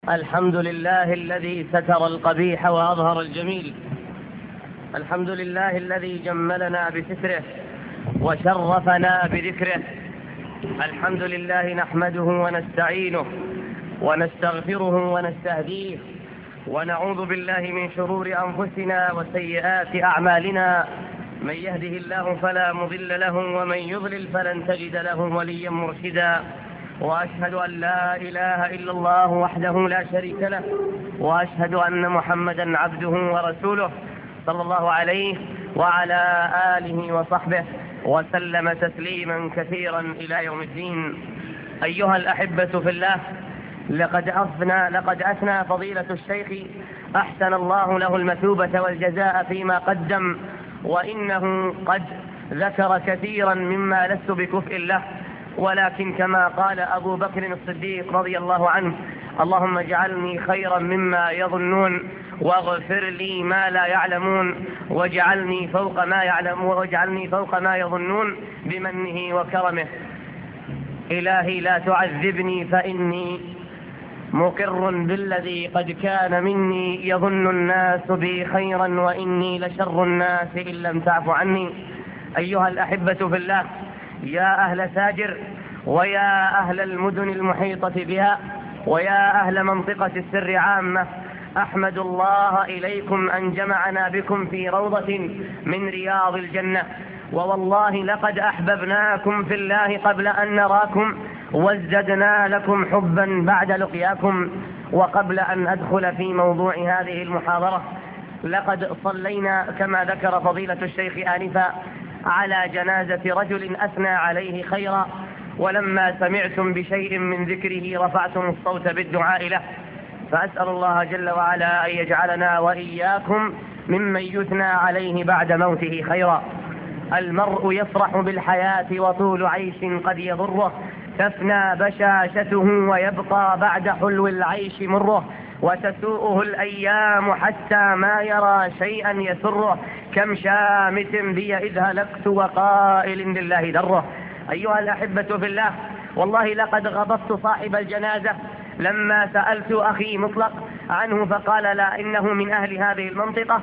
الحمد لله الذي ستر القبيح وأظهر الجميل. الحمد لله الذي جملنا بستره وشرفنا بذكره. الحمد لله نحمده ونستعينه ونستغفره ونستهديه، ونعوذ بالله من شرور أنفسنا وسيئات أعمالنا. من يهده الله فلا مضل له، ومن يضلل فلن تجد له وليا مرشدا. وأشهد أن لا إله إلا الله وحده لا شريك له، وأشهد أن محمدا عبده ورسوله صلى الله عليه وعلى آله وصحبه وسلم تسليما كثيرا إلى يوم الدين. أيها الأحبة في الله، لقد أثنى فضيلة الشيخ أحسن الله له المثوبة والجزاء فيما قدم، وإنه قد ذكر كثيرا مما لست بكفء له، ولكن كما قال أبو بكر الصديق رضي الله عنه: اللهم اجعلني خيرا مما يظنون، واغفر لي ما لا يعلمون، واجعلني فوق ما يظنون بمنه وكرمه. إلهي لا تعذبني فإني مقر بالذي قد كان مني، يظن الناس بي خيرا وإني لشر الناس إن لم تعف عني. أيها الأحبة في الله، يا أهل ساجر، ويا أهل المدن المحيطة بها، ويا أهل منطقة السر عامة، أحمد الله إليكم أن جمعنا بكم في روضة من رياض الجنة. ووالله لقد أحببناكم في الله قبل أن نراكم، وازددنا لكم حبا بعد لقياكم. وقبل أن أدخل في موضوع هذه المحاضرة، لقد صلينا كما ذكر فضيلة الشيخ آنفا على جنازة رجل أثنى عليه خيرا، ولما سمعتم بشيء من ذكره رفعتم الصوت بالدعاء له. فأسأل الله جل وعلا أن يجعلنا وإياكم ممن يثنى عليه بعد موته خيرا. المرء يفرح بالحياة وطول عيش قد يضره، تفنى بشاشته ويبقى بعد حلو العيش مره، وتسوءه الأيام حتى ما يرى شيئا يسره، كم شامت بي إذ هلكت وقائل لله دره. أيها الأحبة في الله، والله لقد غضبت صاحب الجنازة لما سألت أخي مطلق عنه، فقال لا، إنه من أهل هذه المنطقة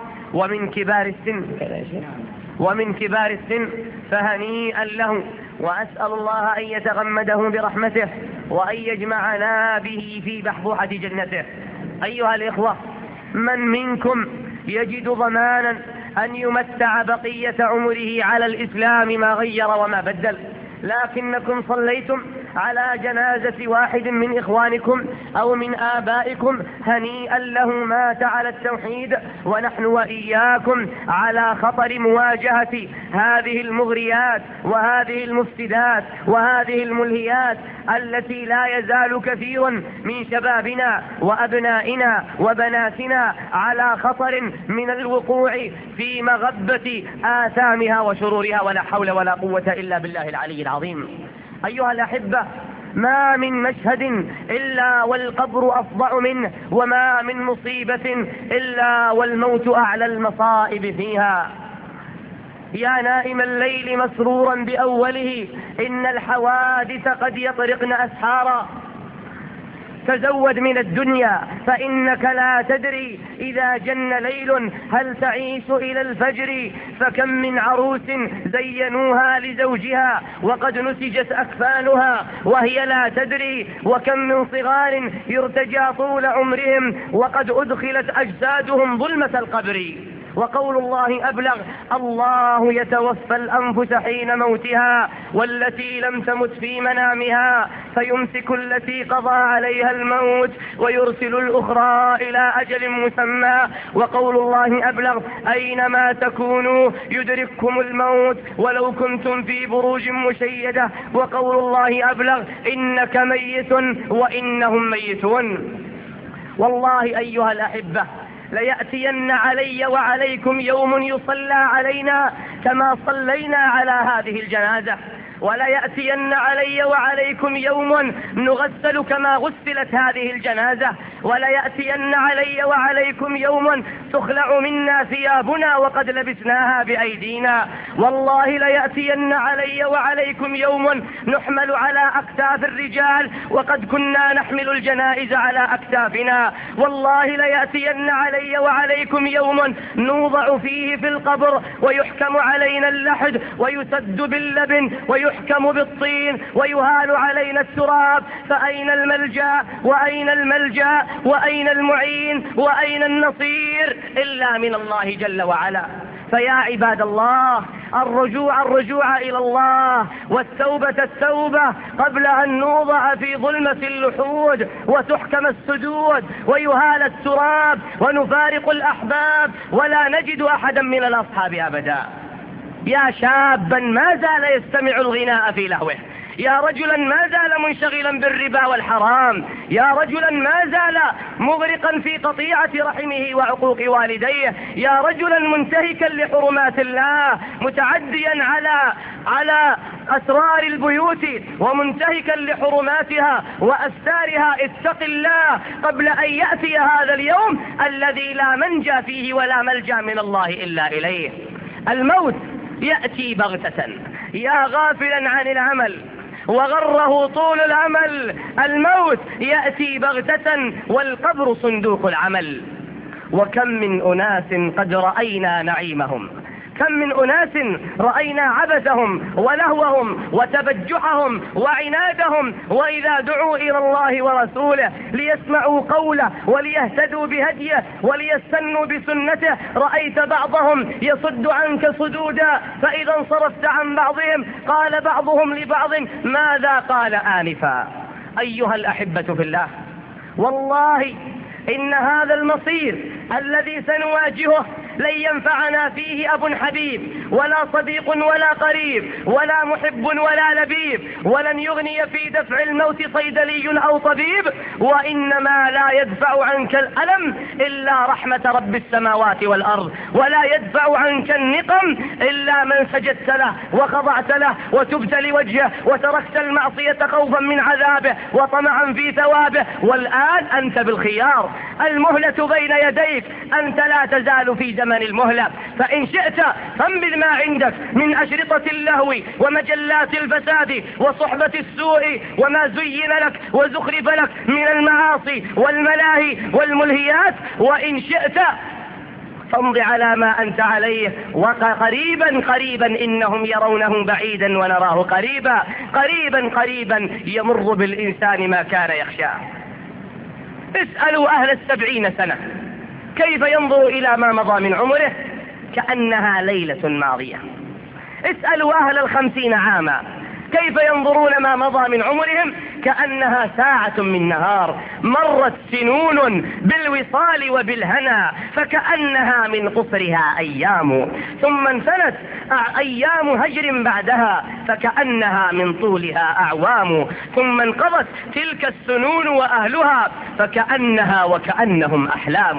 ومن كبار السن فهنيئا له، وأسأل الله أن يتغمده برحمته وأن يجمعنا به في بحبوحة جنته. أيها الإخوة، من منكم يجد ضمانا أن يمتع بقية عمره على الإسلام ما غير وما بدل؟ لكنكم صليتم على جنازة واحد من إخوانكم أو من آبائكم، هنيئا له مات على التوحيد، ونحن وإياكم على خطر مواجهة هذه المغريات وهذه المفسدات وهذه الملهيات التي لا يزال كثير من شبابنا وأبنائنا وبناتنا على خطر من الوقوع في مغبة آثامها وشرورها، ولا حول ولا قوة إلا بالله العلي العظيم. أيها الأحبة، ما من مشهد إلا والقبر أفظع منه، وما من مصيبة إلا والموت أعلى المصائب فيها. يا نائم الليل مسرورا بأوله، إن الحوادث قد يطرقن أسحارا. تزود من الدنيا فإنك لا تدري إذا جن ليل هل تعيش إلى الفجر. فكم من عروس زينوها لزوجها وقد نسجت أكفانها وهي لا تدري، وكم من صغار يرتجى طول عمرهم وقد أدخلت أجسادهم ظلمة القبر. وقول الله أبلغ: الله يتوفى الأنفس حين موتها والتي لم تمت في منامها، فيمسك التي قضى عليها الموت ويرسل الأخرى إلى أجل مسمى. وقول الله أبلغ: أينما تكونوا يدرككم الموت ولو كنتم في بروج مشيدة. وقول الله أبلغ: إنك ميت وإنهم ميتون. والله أيها الأحبة، ليأتين علي وعليكم يوم يصلى علينا كما صلينا على هذه الجنازة، ولا يأتين علي وعليكم يوم نغسل كما غسلت هذه الجنازة، ولا يأتين علي وعليكم يوم تخلع منا ثيابنا وقد لبسناها بأيدينا. والله ليأتين علي وعليكم يوم نحمل على أكتاف الرجال وقد كنا نحمل الجنائز على أكتافنا. والله ليأتين علي وعليكم يوم نوضع فيه في القبر ويحكم علينا اللحد ويسد باللبن ويحكم بالطين ويهال علينا التراب، فأين الملجأ وأين الملجأ وأين المعين وأين النصير إلا من الله جل وعلا. فيا عباد الله، الرجوع إلى الله، والتوبة قبل أن نوضع في ظلمة اللحود وتحكم السدود ويهال التراب ونفارق الأحباب ولا نجد أحدا من الأصحاب أبدا. يا شابا ما زال يستمع الغناء في لهوه، يا رجلا ما زال منشغلا بالربا والحرام، يا رجلا ما زال مغرقا في قطيعة رحمه وعقوق والديه، يا رجلا منتهكا لحرمات الله متعديا على أسرار البيوت ومنتهكا لحرماتها وأستارها. اتق الله قبل أن يأتي هذا اليوم الذي لا منجى فيه ولا ملجأ من الله إلا إليه. الموت يأتي بغتة، يا غافلا عن العمل وغره طول العمل، الموت يأتي بغتة والقبر صندوق العمل. وكم من أناس قد رأينا نعيمهم، كم من أناس رأينا عبثهم ولهوهم وتبجحهم وعنادهم، وإذا دعوا إلى الله ورسوله ليسمعوا قوله وليهتدوا بهديه وليستنوا بسنته رأيت بعضهم يصد عنك صدودا، فإذا انصرفت عن بعضهم قال بعضهم لبعض ماذا قال آنفا. أيها الأحبة في الله، والله إن هذا المصير الذي سنواجهه لن ينفعنا فيه أب حبيب ولا صديق ولا قريب ولا محب ولا لبيب، ولن يغني في دفع الموت صيدلي أو طبيب، وإنما لا يدفع عنك الألم إلا رحمة رب السماوات والأرض، ولا يدفع عنك النقم إلا من سجدت له وخضعت له وتبت لوجهه وتركت المعصية خوفا من عذابه وطمعا في ثوابه. والآن أنت بالخيار، المهلة بين يديك، أنت لا تزال في زمن المهلة، فإن شئت فانبذ ما عندك من أشرطة اللهو ومجلات الفساد وصحبة السوء وما زين لك وزخرف لك من المعاصي والملاهي والملهيات، وإن شئت فامض على ما أنت عليه، وقريبا إنهم يرونه بعيدا ونراه قريبا يمر بالإنسان ما كان يخشاه. اسألوا أهل 70 سنة كيف ينظر إلى ما مضى من عمره كأنها ليلة ماضية. اسألوا أهل 50 عاما كيف ينظرون ما مضى من عمرهم كأنها ساعة من نهار. مرت سنون بالوصال وبالهنا فكأنها من قصرها أيام، ثم انثنت أيام هجر بعدها فكأنها من طولها أعوام، ثم انقضت تلك السنون وأهلها فكأنها وكأنهم أحلام.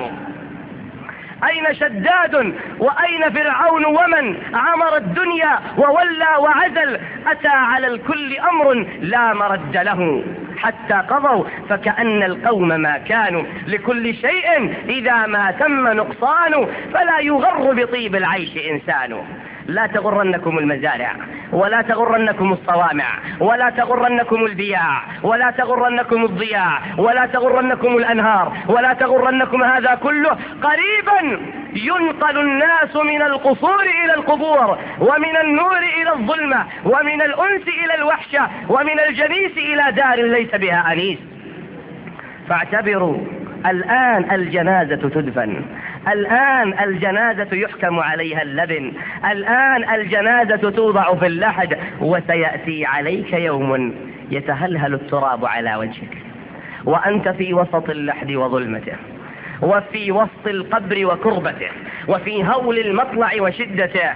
أين شداد وأين فرعون ومن عمر الدنيا وولى وعزل، أتى على الكل أمر لا مرد له حتى قضوا فكأن القوم ما كانوا، لكل شيء إذا ما تم نقصان فلا يغر بطيب العيش إنسان. لا تغرنكم المزارع ولا تغرنكم الصوامع ولا تغرنكم البياع ولا تغرنكم الضياع ولا تغرنكم الأنهار ولا تغرنكم هذا كله. قريبا ينقل الناس من القصور إلى القبور، ومن النور إلى الظلمة، ومن الأنس إلى الوحشة، ومن الجنيس إلى دار ليس بها أنيس. فاعتبروا، الآن الجنازة تدفن، الآن الجنازة يحكم عليها اللبن، الآن الجنازة توضع في اللحد، وسيأتي عليك يوم يتهلهل التراب على وجهك وأنت في وسط اللحد وظلمته، وفي وسط القبر وكربته، وفي هول المطلع وشدته.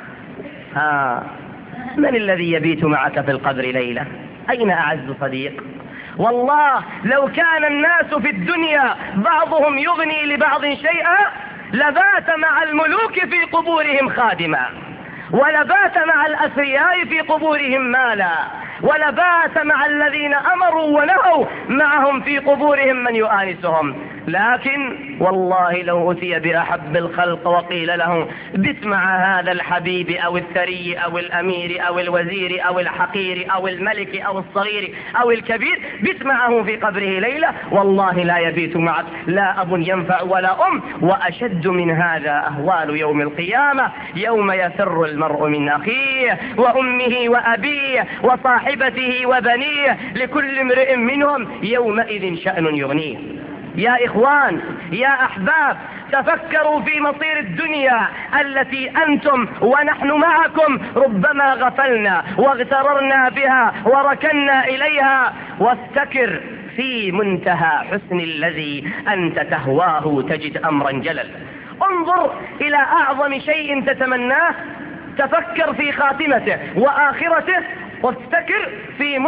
من الذي يبيت معك في القبر ليلة؟ أين أعز صديق؟ والله لو كان الناس في الدنيا بعضهم يغني لبعض شيئا لبات مع الملوك في قبورهم خادما، ولبات مع الأثرياء في قبورهم مالا، ولبات مع الذين أمروا ونهوا معهم في قبورهم من يؤانسهم. لكن والله لو أتي بأحب الخلق وقيل له باسمع هذا الحبيب أو الثري أو الأمير أو الوزير أو الحقير أو الملك أو الصغير أو الكبير، باسمعه في قبره ليلة، والله لا يبيت معك لا أب ينفع ولا أم. وأشد من هذا أهوال يوم القيامة، يوم يفر المرء من أخيه وأمه وأبيه وصاحبته وبنيه، لكل امرئ منهم يومئذ شأن يغنيه. يا إخوان يا أحباب، تفكروا في مصير الدنيا التي أنتم ونحن معكم ربما غفلنا واغتررنا بها وركنا إليها، وافتكر في منتهى حسن الذي أنت تهواه تجد أمرا جلل. انظر إلى أعظم شيء تتمناه، تفكر في خاتمته وآخرته، وافتكر في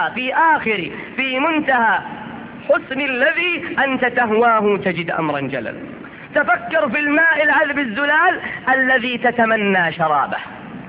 منتهى حسن الذي أنت تهواه تجد أمرا جلل. تفكر في الماء العذب الزلال الذي تتمنى شرابه،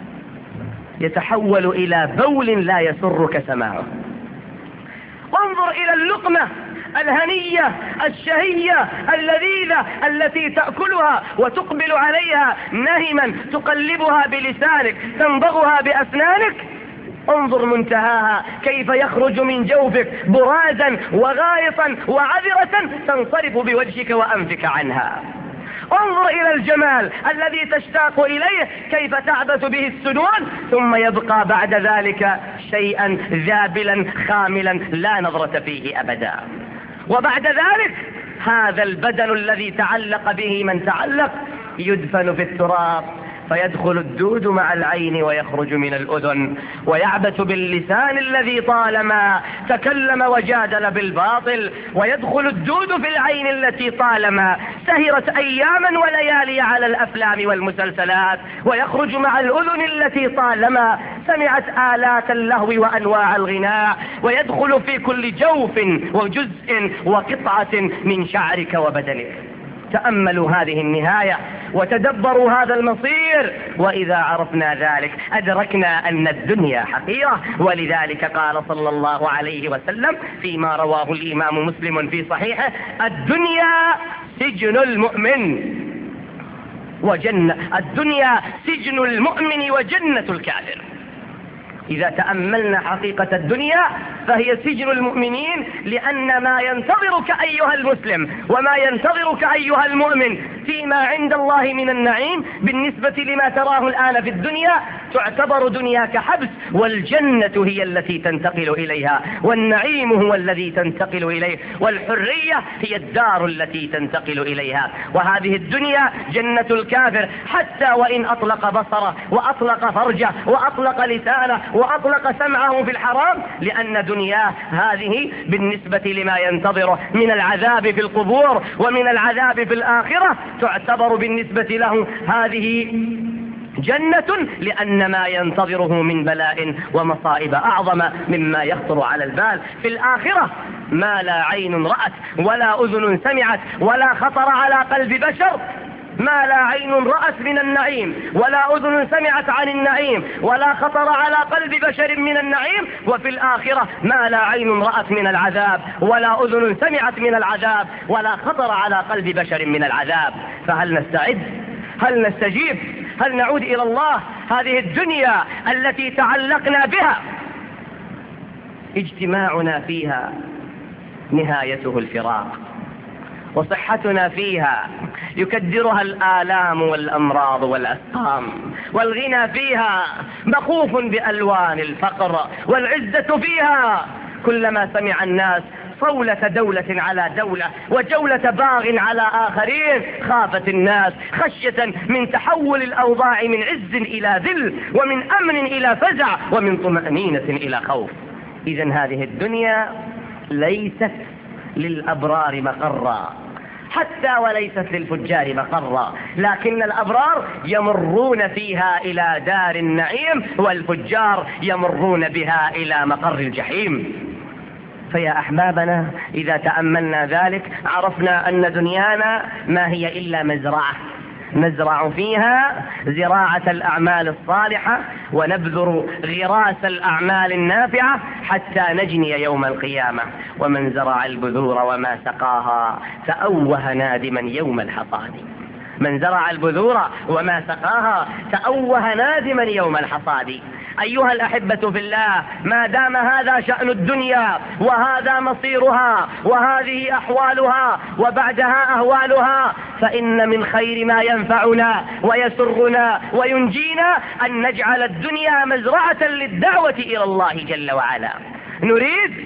يتحول إلى بول لا يسرك سماعه. انظر إلى اللقمة الهنية الشهية اللذيذة التي تأكلها وتقبل عليها نهما، تقلبها بلسانك، تنضغها بأسنانك. انظر منتهاها كيف يخرج من جوفك برازا وغائطا وعذرة تنصرف بوجهك وأنفك عنها. انظر إلى الجمال الذي تشتاق إليه كيف تعبث به السنون، ثم يبقى بعد ذلك شيئا ذابلا خاملا لا نظرة فيه أبدا. وبعد ذلك هذا البدن الذي تعلق به من تعلق يدفن في التراب، فيدخل الدود مع العين ويخرج من الأذن، ويعبث باللسان الذي طالما تكلم وجادل بالباطل، ويدخل الدود في العين التي طالما سهرت أياما وليالي على الأفلام والمسلسلات، ويخرج مع الأذن التي طالما سمعت آلات اللهو وأنواع الغناء، ويدخل في كل جوف وجزء وقطعة من شعرك وبدنك. تأملوا هذه النهاية وتدبروا هذا المصير، وإذا عرفنا ذلك أدركنا أن الدنيا حقيرة. ولذلك قال صلى الله عليه وسلم فيما رواه الإمام مسلم في صحيحه: الدنيا سجن المؤمن الدنيا سجن المؤمن وجنة الكافر. إذا تأملنا حقيقة الدنيا فهي سجن المؤمنين، لأن ما ينتظرك أيها المسلم وما ينتظرك أيها المؤمن فيما عند الله من النعيم بالنسبة لما تراه الآن في الدنيا تعتبر دنياك حبس، والجنة هي التي تنتقل إليها، والنعيم هو الذي تنتقل إليه، والحرية هي الدار التي تنتقل إليها. وهذه الدنيا جنة الكافر، حتى وإن أطلق بصره وأطلق فرجه وأطلق لسانه وأطلق سمعه في الحرام، لأن دنياه هذه بالنسبة لما ينتظره من العذاب في القبور ومن العذاب في الآخرة تعتبر بالنسبة له هذه جنة، لأن ما ينتظره من بلاء ومصائب أعظم مما يخطر على البال. في الآخرة ما لا عين رأت ولا أذن سمعت ولا خطر على قلب بشر، ما لا عين رأت من النعيم ولا أذن سمعت عن النعيم ولا خطر على قلب بشر من النعيم. وفي الآخرة ما لا عين رأت من العذاب ولا أذن سمعت من العذاب ولا خطر على قلب بشر من العذاب. فهل نستعد؟ هل نستجيب؟ هل نعود إلى الله؟ هذه الدنيا التي تعلقنا بها اجتماعنا فيها نهايته الفراق، وصحتنا فيها يكدرها الآلام والأمراض والأسقام، والغنى فيها مخوف بألوان الفقر، والعزة فيها كلما سمع الناس صولة دولة على دولة وجولة باغ على آخرين خافت الناس خشية من تحول الأوضاع من عز إلى ذل، ومن أمن إلى فزع، ومن طمأنينة إلى خوف. إذن هذه الدنيا ليست للأبرار مقرا، حتى وليست للفجار مقرا، لكن الأبرار يمرون فيها إلى دار النعيم، والفجار يمرون بها إلى مقر الجحيم. فيا أحبابنا إذا تأملنا ذلك عرفنا أن دنيانا ما هي إلا مزرعة، نزرع فيها زراعة الأعمال الصالحة ونبذر غراس الأعمال النافعة حتى نجني يوم القيامة. ومن زرع البذور وما سقاها تأوه نادما يوم الحصاد. من زرع البذور وما سقاها تأوه نادما يوم الحصاد. أيها الأحبة في الله، ما دام هذا شأن الدنيا وهذا مصيرها وهذه أحوالها وبعدها أهوالها، فإن من خير ما ينفعنا ويسرنا وينجينا أن نجعل الدنيا مزرعة للدعوة إلى الله جل وعلا. نريد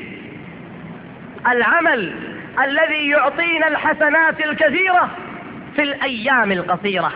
العمل الذي يعطينا الحسنات الكثيرة في الأيام القصيرة.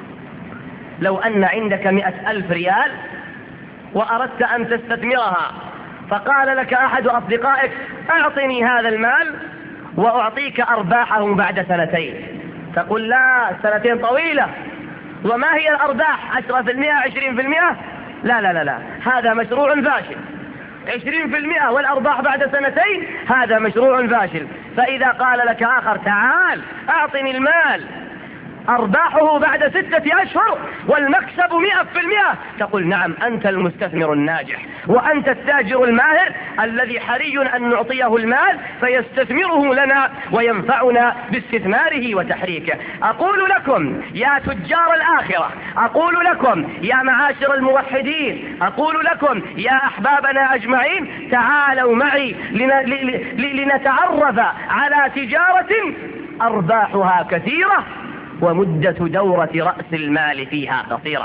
لو أن عندك 100,000 ريال وأردت أن تستثمرها، فقال لك أحد أصدقائك أعطني هذا المال وأعطيك أرباحه بعد 2 تقول لا، 2 طويلة. وما هي الأرباح؟ 10%، 20%؟ لا لا لا لا، هذا مشروع فاشل. 20% والأرباح بعد 2 هذا مشروع فاشل. فإذا قال لك آخر تعال أعطني المال أرباحه بعد 6 أشهر والمكسب 100%، تقول نعم، أنت المستثمر الناجح وأنت التاجر الماهر الذي حري أن نعطيه المال فيستثمره لنا وينفعنا باستثماره وتحريكه. أقول لكم يا تجار الآخرة، أقول لكم يا معاشر الموحدين، أقول لكم يا أحبابنا أجمعين، تعالوا معي لنتعرف على تجارة أرباحها كثيرة ومدة دورة رأس المال فيها قصيرة.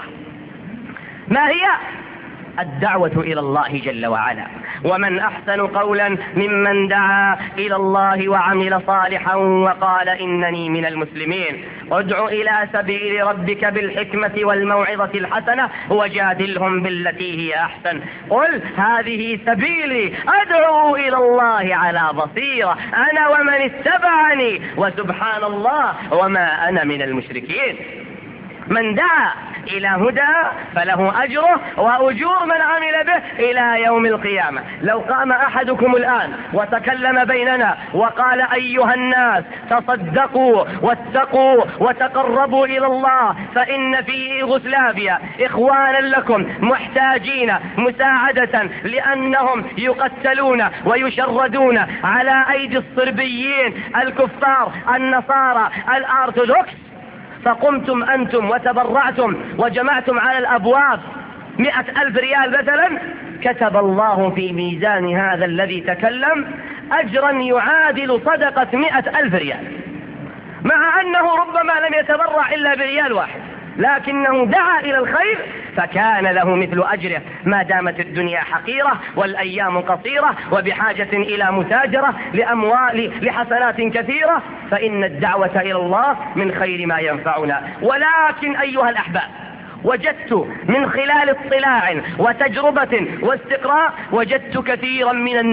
ما هي؟ الدعوة إلى الله جل وعلا. ومن أحسن قولا ممن دعا إلى الله وعمل صالحا وقال إنني من المسلمين. ادع إلى سبيل ربك بالحكمة والموعظة الحسنة وجادلهم بالتي هي أحسن. قل هذه سبيلي أدعو إلى الله على بصيرة أنا ومن اتبعني وسبحان الله وما أنا من المشركين. من دعا إلى هدى فله أجره وأجور من عمل به إلى يوم القيامة. لو قام أحدكم الآن وتكلم بيننا وقال أيها الناس تصدقوا واتقوا وتقربوا إلى الله فإن في يوغوسلافيا إخوانا لكم محتاجين مساعدة لأنهم يقتلون ويشردون على أيدي الصربيين الكفار النصارى الأرثوذكس، فقمتم أنتم وتبرعتم وجمعتم على الأبواب 100,000 ريال مثلا، كتب الله في ميزان هذا الذي تكلم أجرا يعادل صدقة 100,000 ريال، مع أنه ربما لم يتبرع إلا بريال واحد، لكنه دعا إلى الخير فكان له مثل أجره. ما دامت الدنيا حقيرة والأيام قصيرة وبحاجة إلى متاجرة لأموال لحسنات كثيرة، فإن الدعوة إلى الله من خير ما ينفعنا. ولكن أيها الأحباب، وجدت من خلال اطلاع وتجربة واستقراء، وجدت كثيرا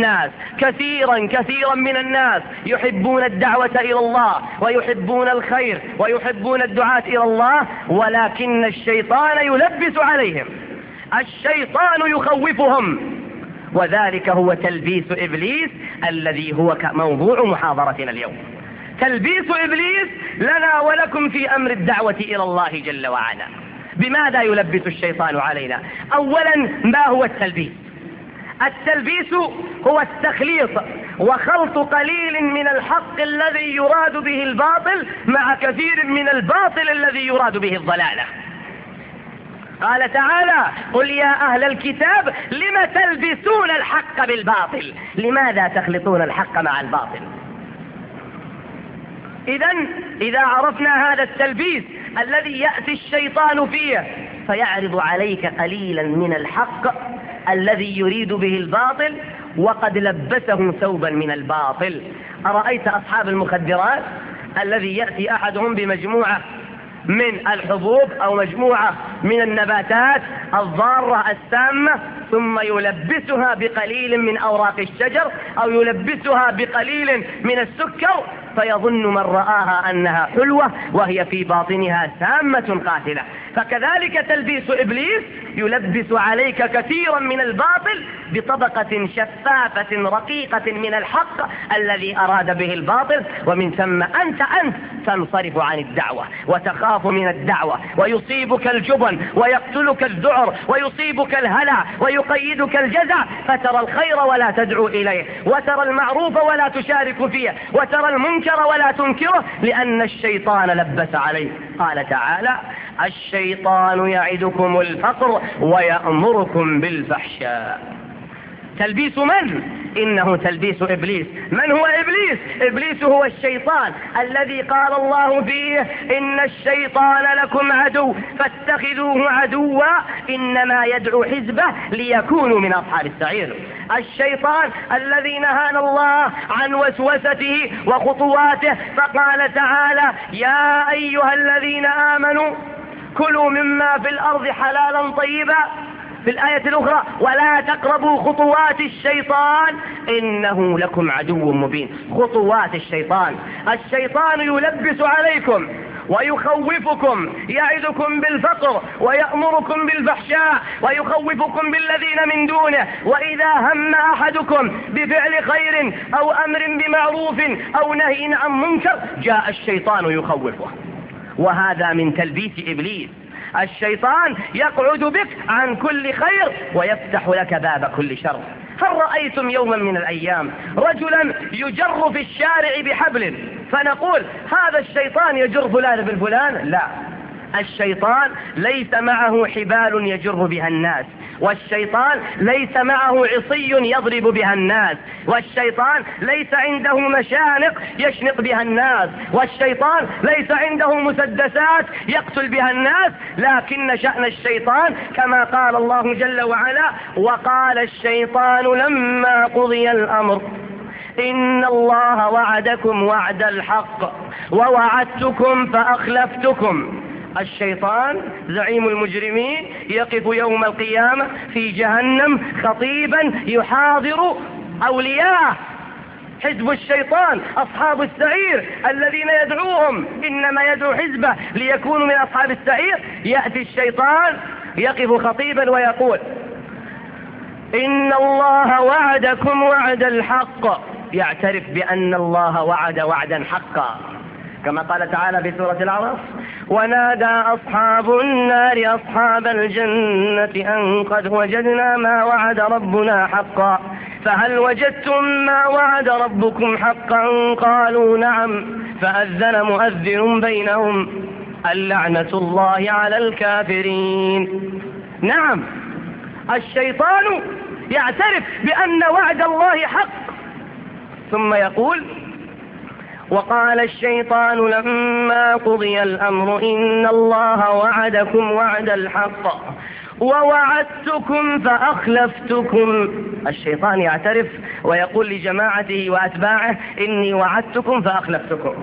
من الناس يحبون الدعوة إلى الله ويحبون الخير ويحبون الدعاة إلى الله، ولكن الشيطان يلبس عليهم، الشيطان يخوفهم، وذلك هو تلبيس إبليس الذي هو موضوع محاضرتنا اليوم. تلبيس إبليس لنا ولكم في أمر الدعوة إلى الله جل وعلا. بماذا يلبس الشيطان علينا؟ أولا، ما هو التلبيس؟ التلبيس هو التخليط وخلط قليل من الحق الذي يراد به الباطل مع كثير من الباطل الذي يراد به الضلالة. قال تعالى: قل يا أهل الكتاب لم تلبسون الحق بالباطل؟ لماذا تخلطون الحق مع الباطل؟ إذا عرفنا هذا التلبيس الذي يأتي الشيطان فيه فيعرض عليك قليلا من الحق الذي يريد به الباطل وقد لبسه ثوبا من الباطل. أرأيت أصحاب المخدرات الذي يأتي أحدهم بمجموعة من الحبوب أو مجموعة من النباتات الضارة السامة ثم يلبسها بقليل من أوراق الشجر أو يلبسها بقليل من السكر، فيظن من رآها أنها حلوة وهي في باطنها سامة قاتلة. فكذلك تلبيس إبليس يلبس عليك كثيرا من الباطل بطبقة شفافة رقيقة من الحق الذي أراد به الباطل، ومن ثم أنت تنصرف عن الدعوة وتخاف من الدعوة، ويصيبك الجبن ويقتلك الذعر ويصيبك الهلع ويقيدك الجزع، فترى الخير ولا تدعو إليه، وترى المعروف ولا تشارك فيه، وترى المنكر ولا تنكره، لأن الشيطان لبس عليه. قال تعالى: الشيطان يعدكم الفقر ويأمركم بالفحشاء. تلبيس من؟ إنه تلبيس إبليس. من هو إبليس؟ إبليس هو الشيطان الذي قال الله فيه: إن الشيطان لكم عدو فاتخذوه عدوا إنما يدعو حزبه ليكونوا من أصحاب السعير. الشيطان الذي نهانا الله عن وسوسته وخطواته، فقال تعالى: يا أيها الذين آمنوا كلوا مما في الأرض حلالا طيبا، في الآية الأخرى: ولا تقربوا خطوات الشيطان إنه لكم عدو مبين. خطوات الشيطان يلبس عليكم ويخوفكم، يعدكم بالفقر ويأمركم بالفحشاء ويخوفكم بالذين من دونه، وإذا هم أحدكم بفعل خير أو أمر بمعروف أو نهي عن منكر جاء الشيطان يخوفه. وهذا من تلبيس إبليس. الشيطان يقعد بك عن كل خير ويفتح لك باب كل شر. هل رأيتم يوما من الأيام رجلا يجر في الشارع بحبل فنقول هذا الشيطان يجر فلان بالفلان؟ لا، الشيطان ليس معه حبال يجر بها الناس، والشيطان ليس معه عصي يضرب بها الناس، والشيطان ليس عنده مشانق يشنق بها الناس، والشيطان ليس عنده مسدسات يقتل بها الناس، لكن شأن الشيطان كما قال الله جل وعلا: وقال الشيطان لما قضي الأمر إن الله وعدكم وعد الحق ووعدتكم فأخلفتكم. الشيطان زعيم المجرمين يقف يوم القيامة في جهنم خطيبا يحاضر أولياء حزب الشيطان أصحاب السعير الذين يدعوهم، إنما يدعو حزبه ليكونوا من أصحاب السعير. يأتي الشيطان يقف خطيبا ويقول: إن الله وعدكم وعد الحق، يعترف بأن الله وعد وعدا حقا، كما قال تعالى في سورة الأعراف: ونادى أصحاب النار أصحاب الجنة أن قد وجدنا ما وعد ربنا حقا فهل وجدتم ما وعد ربكم حقا قالوا نعم فأذن مؤذن بينهم اللعنة الله على الكافرين. نعم، الشيطان يعترف بأن وعد الله حق، ثم يقول: وقال الشيطان لما قضي الأمر إن الله وعدكم وعد الحق ووعدتكم فأخلفتكم. الشيطان يعترف ويقول لجماعته وأتباعه: إني وعدتكم فأخلفتكم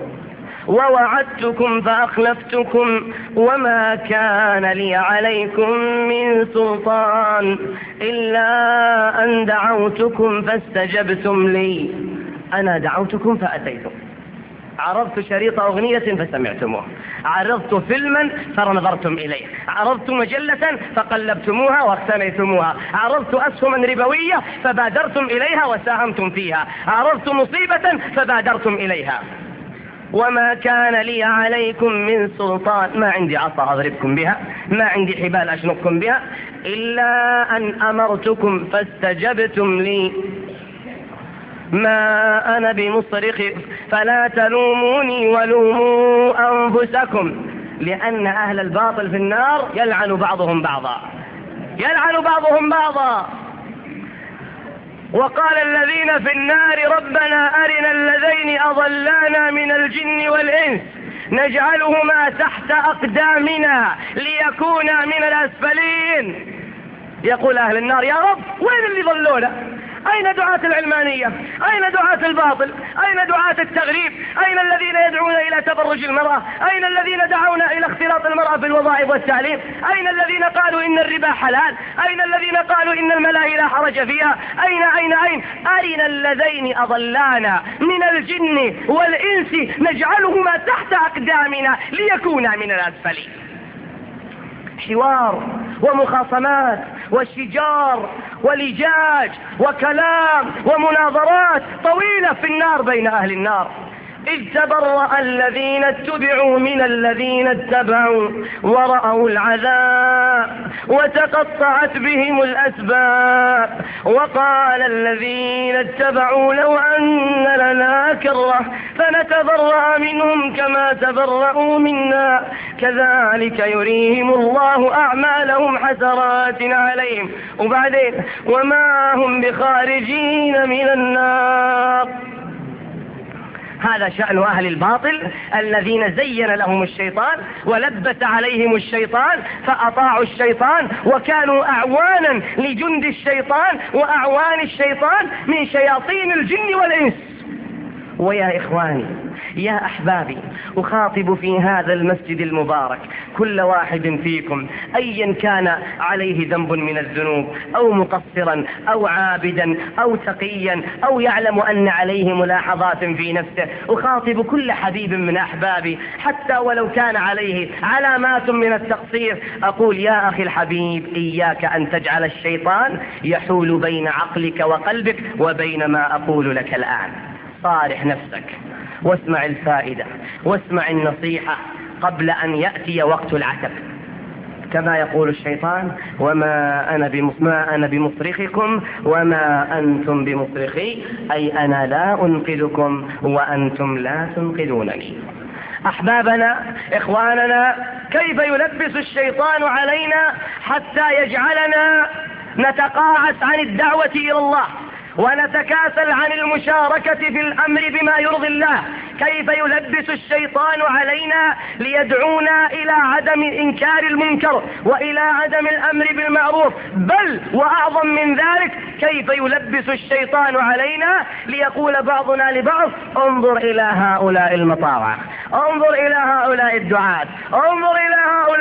ووعدتكم فأخلفتكم وما كان لي عليكم من سلطان إلا أن دعوتكم فاستجبتم لي. أنا دعوتكم فأتيتم، عرضت شريط أغنية فسمعتموه، عرضت فيلما فنظرتم إليه، عرضت مجلة فقلبتموها واقتنيتموها، عرضت أسهما ربوية فبادرتم إليها وساهمتم فيها، عرضت مصيبة فبادرتم إليها. وما كان لي عليكم من سلطان، ما عندي عصا أضربكم بها، ما عندي حبال أشنقكم بها، إلا أن أمرتكم فاستجبتم لي ما أنا بمصرخ فلا تلوموني ولوموا أنفسكم. لأن أهل الباطل في النار يلعن بعضهم بعضا. وقال الذين في النار ربنا أرنا اللذين أضلانا من الجن والإنس نجعلهما تحت أقدامنا ليكونا من الأسفلين. يقول أهل النار: يا رب وين اللي ضلونا؟ أين دعاة العلمانية؟ أين دعاة الباطل؟ أين دعاة التغريب؟ أين الذين يدعون إلى تبرج المرأة؟ أين الذين دعونا إلى اختلاط المرأة في الوظائف والتعليم؟ أين الذين قالوا إن الربا حلال؟ أين الذين قالوا إن الملاهي لا حرج فيها؟ أين أرنا اللذين أضلانا من الجن والإنس نجعلهما تحت أقدامنا ليكونا من الأسفلين. حوار ومخاصمات وشجار ولجاج وكلام ومناظرات طويلة في النار بين أهل النار. إذ تبرأ الذين اتبعوا من الذين اتبعوا ورأوا العذاب وتقطعت بهم الأسباب وقال الذين اتبعوا لو أن لنا كرة فنتبرأ منهم كما تبرأوا منا كذلك يريهم الله أعمالهم حسرات عليهم وبعدين وما هم بخارجين من النار. هذا شأن أهل الباطل الذين زين لهم الشيطان ولبس عليهم الشيطان فأطاعوا الشيطان وكانوا أعوانا لجند الشيطان وأعوان الشيطان من شياطين الجن والإنس. ويا إخواني يا أحبابي أخاطب في هذا المسجد المبارك كل واحد فيكم أيا كان عليه ذنب من الذنوب أو مقصرا أو عابدا أو تقيا أو يعلم أن عليه ملاحظات في نفسه. أخاطب كل حبيب من أحبابي حتى ولو كان عليه علامات من التقصير أقول يا أخي الحبيب إياك أن تجعل الشيطان يحول بين عقلك وقلبك وبين ما أقول لك الآن. صارح نفسك واسمع الفائدة واسمع النصيحة قبل أن يأتي وقت العتب. كما يقول الشيطان وما أنا بمصرخكم وما أنتم بمصرخي أي أنا لا أنقذكم وأنتم لا تنقذونني. أحبابنا إخواننا كيف يلبس الشيطان علينا حتى يجعلنا نتقاعس عن الدعوة إلى الله ونتكاسل عن المشاركة في الأمر بما يرضي الله. كيف يلبس الشيطان علينا ليدعونا إلى عدم إنكار المنكر وإلى عدم الأمر بالمعروف. بل وأعظم من ذلك كيف يلبس الشيطان علينا ليقول بعضنا لبعض انظر إلى هؤلاء المطاوع، انظر إلى هؤلاء الدعاة، انظر إلى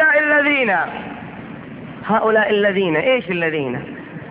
هؤلاء الذين إيش الذين؟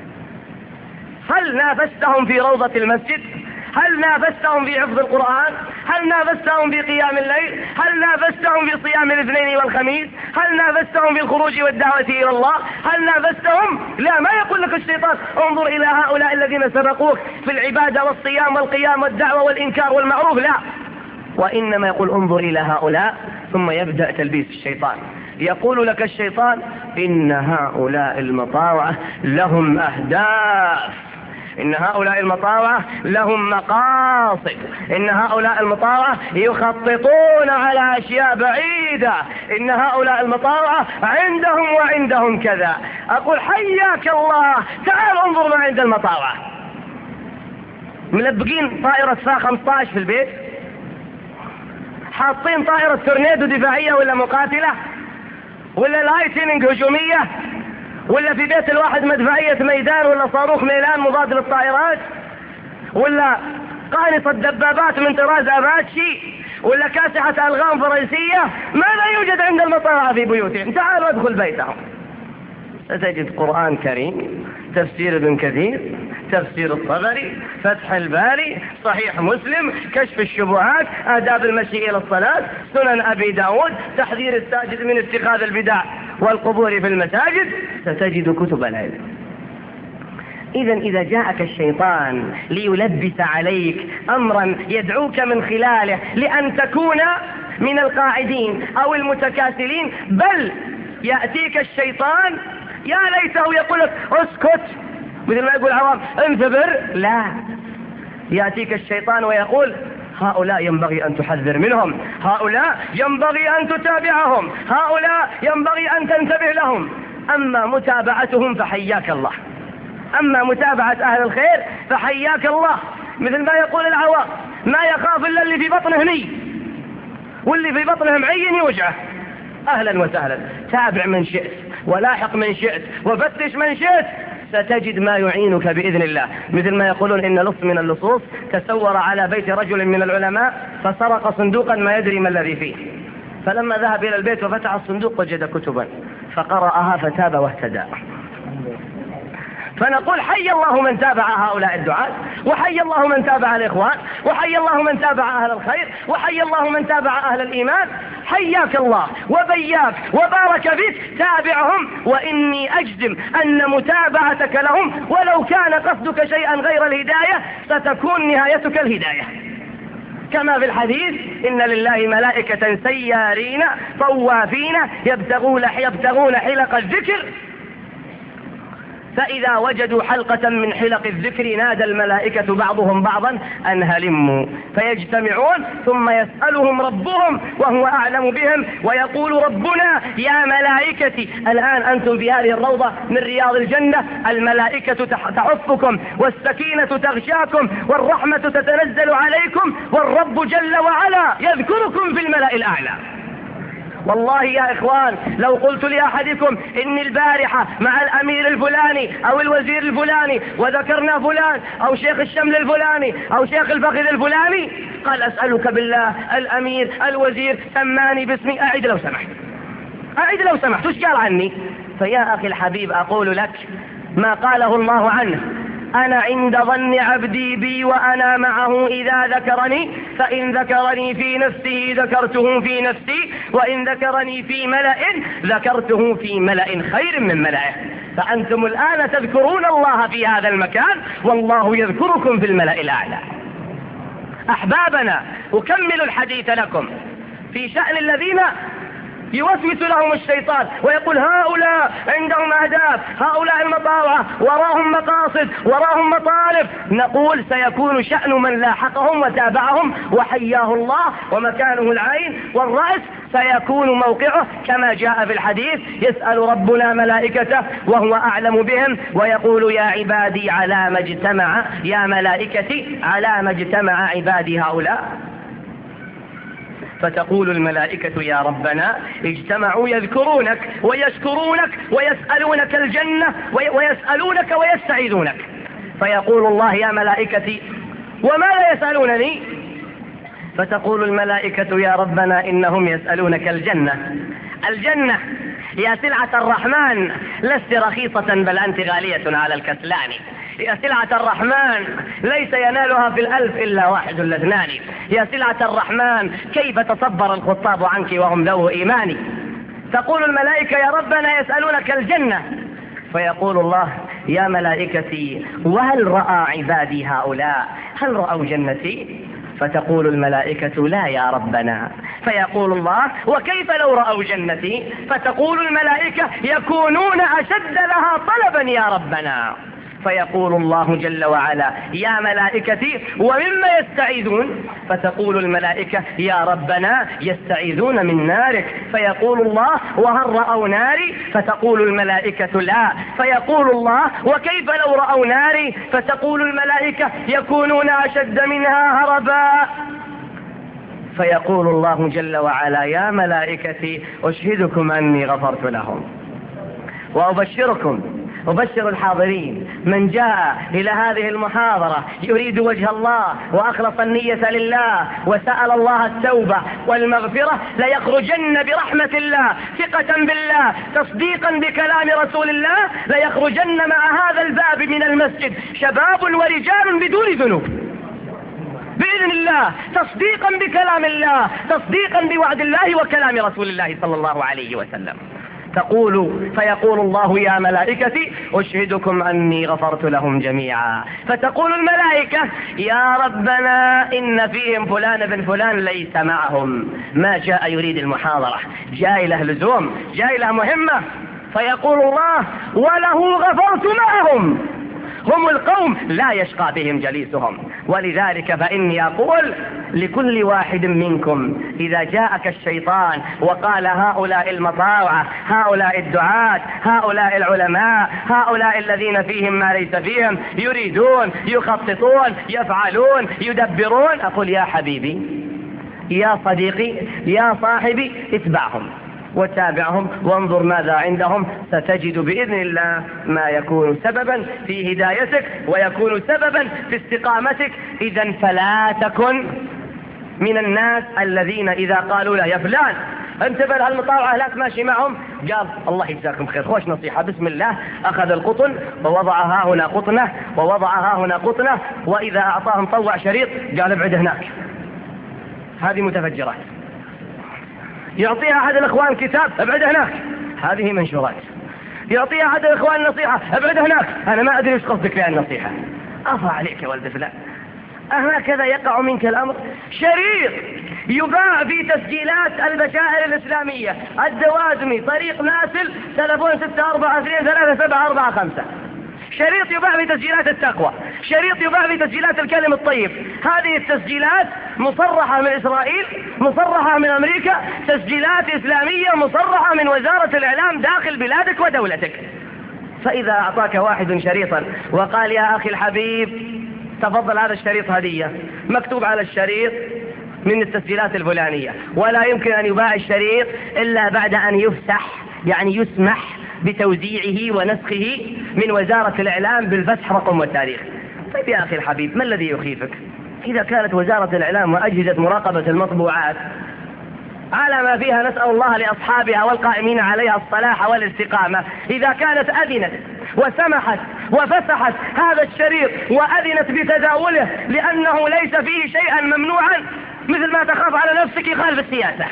هل نافستهم في روضة المسجد؟ هل نافستهم في حفظ القرآن؟ هل نافستهم في قيام الليل؟ هل نافستهم في صيام الاثنين والخميس؟ هل نافستهم في الخروج والدعوة إلى الله؟ هل نافستهم؟ لا، ما يقول لك الشيطان انظر إلى هؤلاء الذين سبقوك في العبادة والصيام والقيام والدعوة والإنكار والمعروف، لا، وإنما يقول انظر إلى هؤلاء ثم يبدأ تلبيس الشيطان. يقول لك الشيطان إن هؤلاء المطاوعة لهم أهداف، إن هؤلاء المطاوعة لهم مقاصد، إن هؤلاء المطاوعة يخططون على أشياء بعيدة، إن هؤلاء المطاوعة عندهم كذا. أقول حياك الله، تعال انظر ما عند المطاوعة. ملبقين طائرة فا 15 في البيت، حاطين طائرة تورنيدو دفاعية ولا مقاتلة ولا لايتنينج هجومية، ولا في بيت الواحد مدفعية ميدان ولا صاروخ ميلان مضاد للطائرات، ولا قانصة دبابات من طراز أباتشي، ولا كاسحة ألغام فرنسية. ماذا يوجد عند المطاوعة في بيوتهم؟ تعالوا ادخل بيتهم ستجد قرآن كريم، تفسير ابن كثير، تفسير الطبري، فتح الباري، صحيح مسلم، كشف الشبهات، آداب المشي إلى الصلاة، سنن أبي داود، تحذير الساجد من اتخاذ البدع والقبور في المساجد. ستجد كتب العلم. إذا جاءك الشيطان ليلبس عليك أمرا يدعوك من خلاله لأن تكون من القاعدين أو المتكاسلين، بل يأتيك الشيطان يا ليته يقول لك اسكت مثل ما يقول عوام انثبر، لا، يأتيك الشيطان ويقول هؤلاء ينبغي أن تحذر منهم، هؤلاء ينبغي أن تتابعهم، هؤلاء ينبغي أن تنتبه لهم. أما متابعتهم فحياك الله، أما متابعة أهل الخير فحياك الله. مثل ما يقول العوام ما يخاف إلا اللي في بطنه ني واللي في بطنه معين يوجعه. أهلا وسهلا، تابع من شئت ولاحق من شئت وفتش من شئت، ستجد ما يعينك بإذن الله. مثل ما يقولون إن لص من اللصوص تسور على بيت رجل من العلماء فسرق صندوقا ما يدري ما الذي فيه، فلما ذهب إلى البيت وفتح الصندوق وجد كتبا فقرأها فتاب واهتدى. فنقول حي الله من تابع هؤلاء الدعاة، وحي الله من تابع الإخوان، وحي الله من تابع أهل الخير، وحي الله من تابع أهل الإيمان. حياك الله وبياك وبارك فيك، تابعهم، وإني أجزم أن متابعتك لهم ولو كان قصدك شيئا غير الهداية ستكون نهايتك الهداية. كما في الحديث: إن لله ملائكة سيارين طوافين يبتغون حلق الذكر، فإذا وجدوا حلقة من حلق الذكر نادى الملائكة بعضهم بعضا أن هلموا، فيجتمعون ثم يسألهم ربهم وهو أعلم بهم، ويقول ربنا: يا ملائكتي الآن أنتم في هذه الروضة من رياض الجنة، الملائكة تحفكم والسكينة تغشاكم والرحمة تتنزل عليكم، والرب جل وعلا يذكركم في الملأ الأعلى. والله يا إخوان لو قلت لأحدكم إني البارحة مع الأمير الفلاني أو الوزير الفلاني وذكرنا فلان أو شيخ الشمل الفلاني أو شيخ الفخذ الفلاني، قال: أسألك بالله الأمير الوزير سماني باسمي، أعد لو سمحت وش قال عني؟ فيا أخي الحبيب أقول لك ما قاله الله عنه: أنا عند ظن عبدي بي وأنا معه إذا ذكرني، فإن ذكرني في نفسه ذكرته في نفسي، وإن ذكرني في ملأ ذكرته في ملأ خير من ملأه. فأنتم الآن تذكرون الله في هذا المكان والله يذكركم في الملأ الأعلى. أحبابنا، أكمل الحديث لكم في شأن الذين يوسوس لهم الشيطان ويقول: هؤلاء عندهم أهداف، هؤلاء المطاوعة، وراهم مقاصد، وراهم مطالب. نقول: سيكون شأن من لاحقهم وتابعهم وحياه الله ومكانه العين والرأس، سيكون موقعه كما جاء في الحديث: يسأل ربنا ملائكته وهو أعلم بهم ويقول: يا عبادي على ما اجتمع، يا ملائكتي على ما اجتمع عبادي هؤلاء. فتقول الملائكة: يا ربنا اجتمعوا يذكرونك ويشكرونك ويسألونك الجنة ويسألونك ويستعيذونك. فيقول الله: يا ملائكتي وماذا يسألونني؟ فتقول الملائكة: يا ربنا إنهم يسألونك الجنة يا سلعة الرحمن، لست رخيصة بل أنت غالية على الكسلان. يا سلعة الرحمن ليس ينالها في الألف إلا واحد ولا اثنان. يا سلعة الرحمن كيف تصبر الخطاب عنك وهم ذو إيمان. تقول الملائكة: يا ربنا يسألونك الجنة. فيقول الله: يا ملائكتي وهل رأى عبادي هؤلاء، هل رأوا جنتي؟ فتقول الملائكة: لا يا ربنا. فيقول الله: وكيف لو رأوا جنتي؟ فتقول الملائكة: يكونون أشد لها طلبا يا ربنا. فيقول الله جل وعلا: يا ملائكتي ومما يستعيذون؟ فتقول الملائكة: يا ربنا يستعيذون من نارك. فيقول الله: وهل رأوا ناري؟ فتقول الملائكة: لا. فيقول الله: وكيف لو رأوا ناري؟ فتقول الملائكة: يكونون أشد منها هربا. فيقول الله جل وعلا: يا ملائكتي أشهدكم أني غفرت لهم، وأبشر الحاضرين من جاء إلى هذه المحاضرة يريد وجه الله وأخلص النية لله وسأل الله التوبة والمغفرة ليخرجن برحمة الله، ثقة بالله، تصديقا بكلام رسول الله، ليخرجن مع هذا الباب من المسجد شباب ورجال بدون ذنوب بإذن الله، تصديقا بكلام الله، تصديقا بوعد الله وكلام رسول الله صلى الله عليه وسلم. فيقول الله: يا ملائكتي أشهدكم أني غفرت لهم جميعا. فتقول الملائكة: يا ربنا إن فيهم فلان بن فلان ليس معهم، ما جاء يريد المحاضرة، جاء له لزوم، جاء له مهمة. فيقول الله: وله غفرت معهم، هم القوم لا يشقى بهم جليسهم. ولذلك فإني أقول لكل واحد منكم إذا جاءك الشيطان وقال: هؤلاء المطاوعة، هؤلاء الدعاة، هؤلاء العلماء، هؤلاء الذين فيهم ما ليس فيهم، يريدون، يخططون، يفعلون، يدبرون، أقول: يا حبيبي، يا صديقي، يا صاحبي، اتبعهم وتابعهم وانظر ماذا عندهم، ستجد بإذن الله ما يكون سببا في هدايتك ويكون سببا في استقامتك. إذن فلا تكن من الناس الذين إذا قالوا له: يا فلان انتبه لهالمطاوعة لا تماشي معهم، قال: الله يجزاكم خير، خوش نصيحة، بسم الله، أخذ القطن ووضعها هنا قطنة ووضعها هنا قطنة، وإذا أعطاهم طوع شريط قال: ابعد هناك. هذه متفجرات. يعطيها أحد الإخوان كتاب، ابعد هناك، هذه منشورات. يعطيها أحد الإخوان نصيحة، ابعد هناك، أنا ما أدري وش قصدك في النصيحة. أفا عليك يا ولد فلان. هكذا يقع منك الأمر. شريط يباع في تسجيلات البشائر الإسلامية الدوازمي طريق ناسل تلفون 642237445. شريط يباع في تسجيلات التقوى، شريط يباع في تسجيلات الكلم الطيب. هذه التسجيلات مصرحة من إسرائيل، مصرحة من أمريكا، تسجيلات إسلامية مصرحة من وزارة الإعلام داخل بلادك ودولتك. فإذا أعطاك واحد شريطا وقال يا أخي الحبيب تفضل هذا الشريط هدية، مكتوب على الشريط من التسجيلات الفلانية، ولا يمكن أن يباع الشريط إلا بعد أن يفسح، يعني يسمح بتوزيعه ونسخه من وزارة الإعلام بالفتح رقم والتاريخ. طيب يا أخي الحبيب ما الذي يخيفك؟ إذا كانت وزارة الإعلام وأجهزة مراقبة المطبوعات على ما فيها نسأل الله لأصحابها والقائمين عليها الصلاح والاستقامة، إذا كانت أذنت وسمحت وفسحت هذا الشريط وأذنت بتداوله لأنه ليس فيه شيئا ممنوعا مثل ما تخاف على نفسك يخالف السياسة،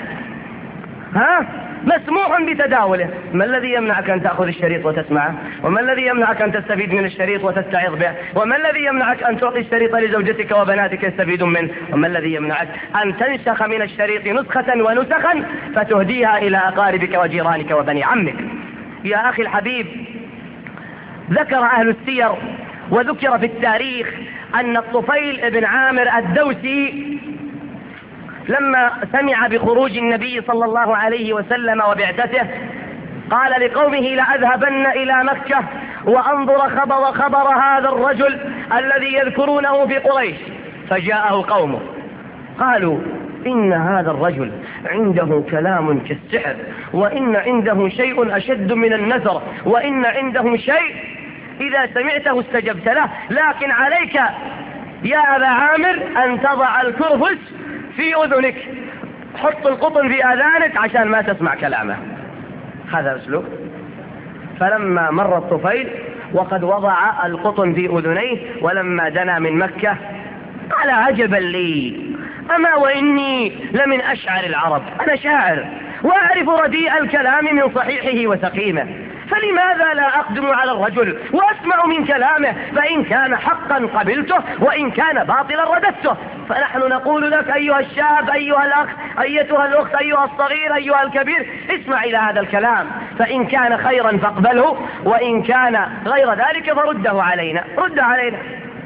مسموح بتداوله، ما الذي يمنعك أن تأخذ الشريط وتسمعه؟ وما الذي يمنعك أن تستفيد من الشريط وتستعظ به؟ وما الذي يمنعك أن تعطي الشريط لزوجتك وبناتك يستفيدون منه؟ وما الذي يمنعك أن تنسخ من الشريط نسخة ونسخا فتهديها إلى أقاربك وجيرانك وبني عمك؟ يا أخي الحبيب، ذكر أهل السير وذكر في التاريخ أن الطفيل بن عامر الدوسي لما سمع بخروج النبي صلى الله عليه وسلم وبعثته قال لقومه لأذهبن إلى مكة وأنظر خبر هذا الرجل الذي يذكرونه في قريش. فجاءه قومه قالوا إن هذا الرجل عنده كلام كالسحر، وإن عنده شيء أشد من النذر، وإن عنده شيء إذا سمعته استجبت له، لكن عليك يا أبا عامر أن تضع الكرفس في أذنك، حط القطن في آذانك عشان ما تسمع كلامه. هذا أسلوب. فلما مر الطفيل وقد وضع القطن في أذنيه ولما دنا من مكة قال عجبا لي، أما وإني لمن أشعر العرب، أنا شاعر وأعرف رديء الكلام من صحيحه وسقيمه، فلماذا لا أقدم على الرجل وأسمع من كلامه، فإن كان حقا قبلته وإن كان باطلا رددته. فنحن نقول لك أيها الشاب، أيها الأخ، أيتها الأخت، أيها الصغير، أيها الكبير، اسمع إلى هذا الكلام، فإن كان خيرا فاقبله، وإن كان غير ذلك فرده علينا، رد علينا.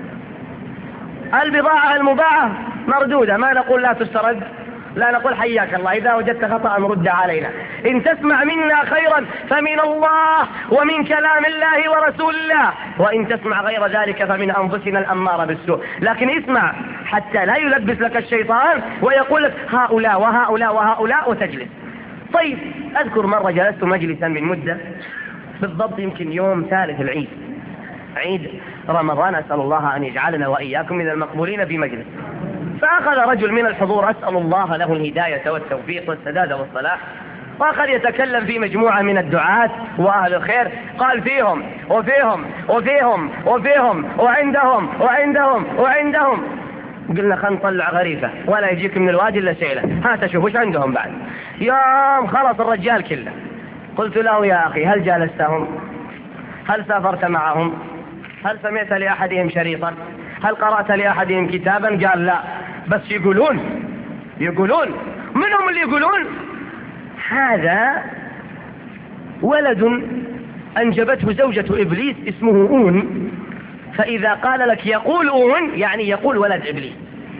البضاعة المباعة مردودة، ما نقول لا تسترد، لا نقول حياك الله، إذا وجدت خطأ رد علينا. إن تسمع منا خيرا فمن الله ومن كلام الله ورسول الله، وإن تسمع غير ذلك فمن أنفسنا الأمارة بالسوء. لكن اسمع حتى لا يلبس لك الشيطان ويقول لك هؤلاء وهؤلاء وهؤلاء وتجلس. طيب أذكر مرة جلست مجلسا من مدة بالضبط يمكن يوم ثالث العيد، عيد رمضان، أسأل الله أن يجعلنا وإياكم من المقبولين في مجلس. فأخذ رجل من الحضور أسأل الله له الهداية والتوفيق والسداد والصلاح، وأخذ يتكلم في مجموعة من الدعاة وأهل الخير، قال فيهم وفيهم وفيهم وفيهم وعندهم وعندهم وعندهم. قلنا خلنا نطلع غريفة ولا يجيك من الوادي إلا سيلة، هات شوف وش عندهم بعد. يوم خلص الرجال كله قلت له يا أخي هل جالستهم؟ هل سافرت معهم؟ هل سمعت لأحدهم شريطا؟ هل قرأت لأحدهم كتابا؟ قال لا، بس يقولون منهم اللي يقولون. هذا ولد أنجبته زوجة إبليس اسمه أون، فإذا قال لك يقول أون يعني يقول ولد إبليس.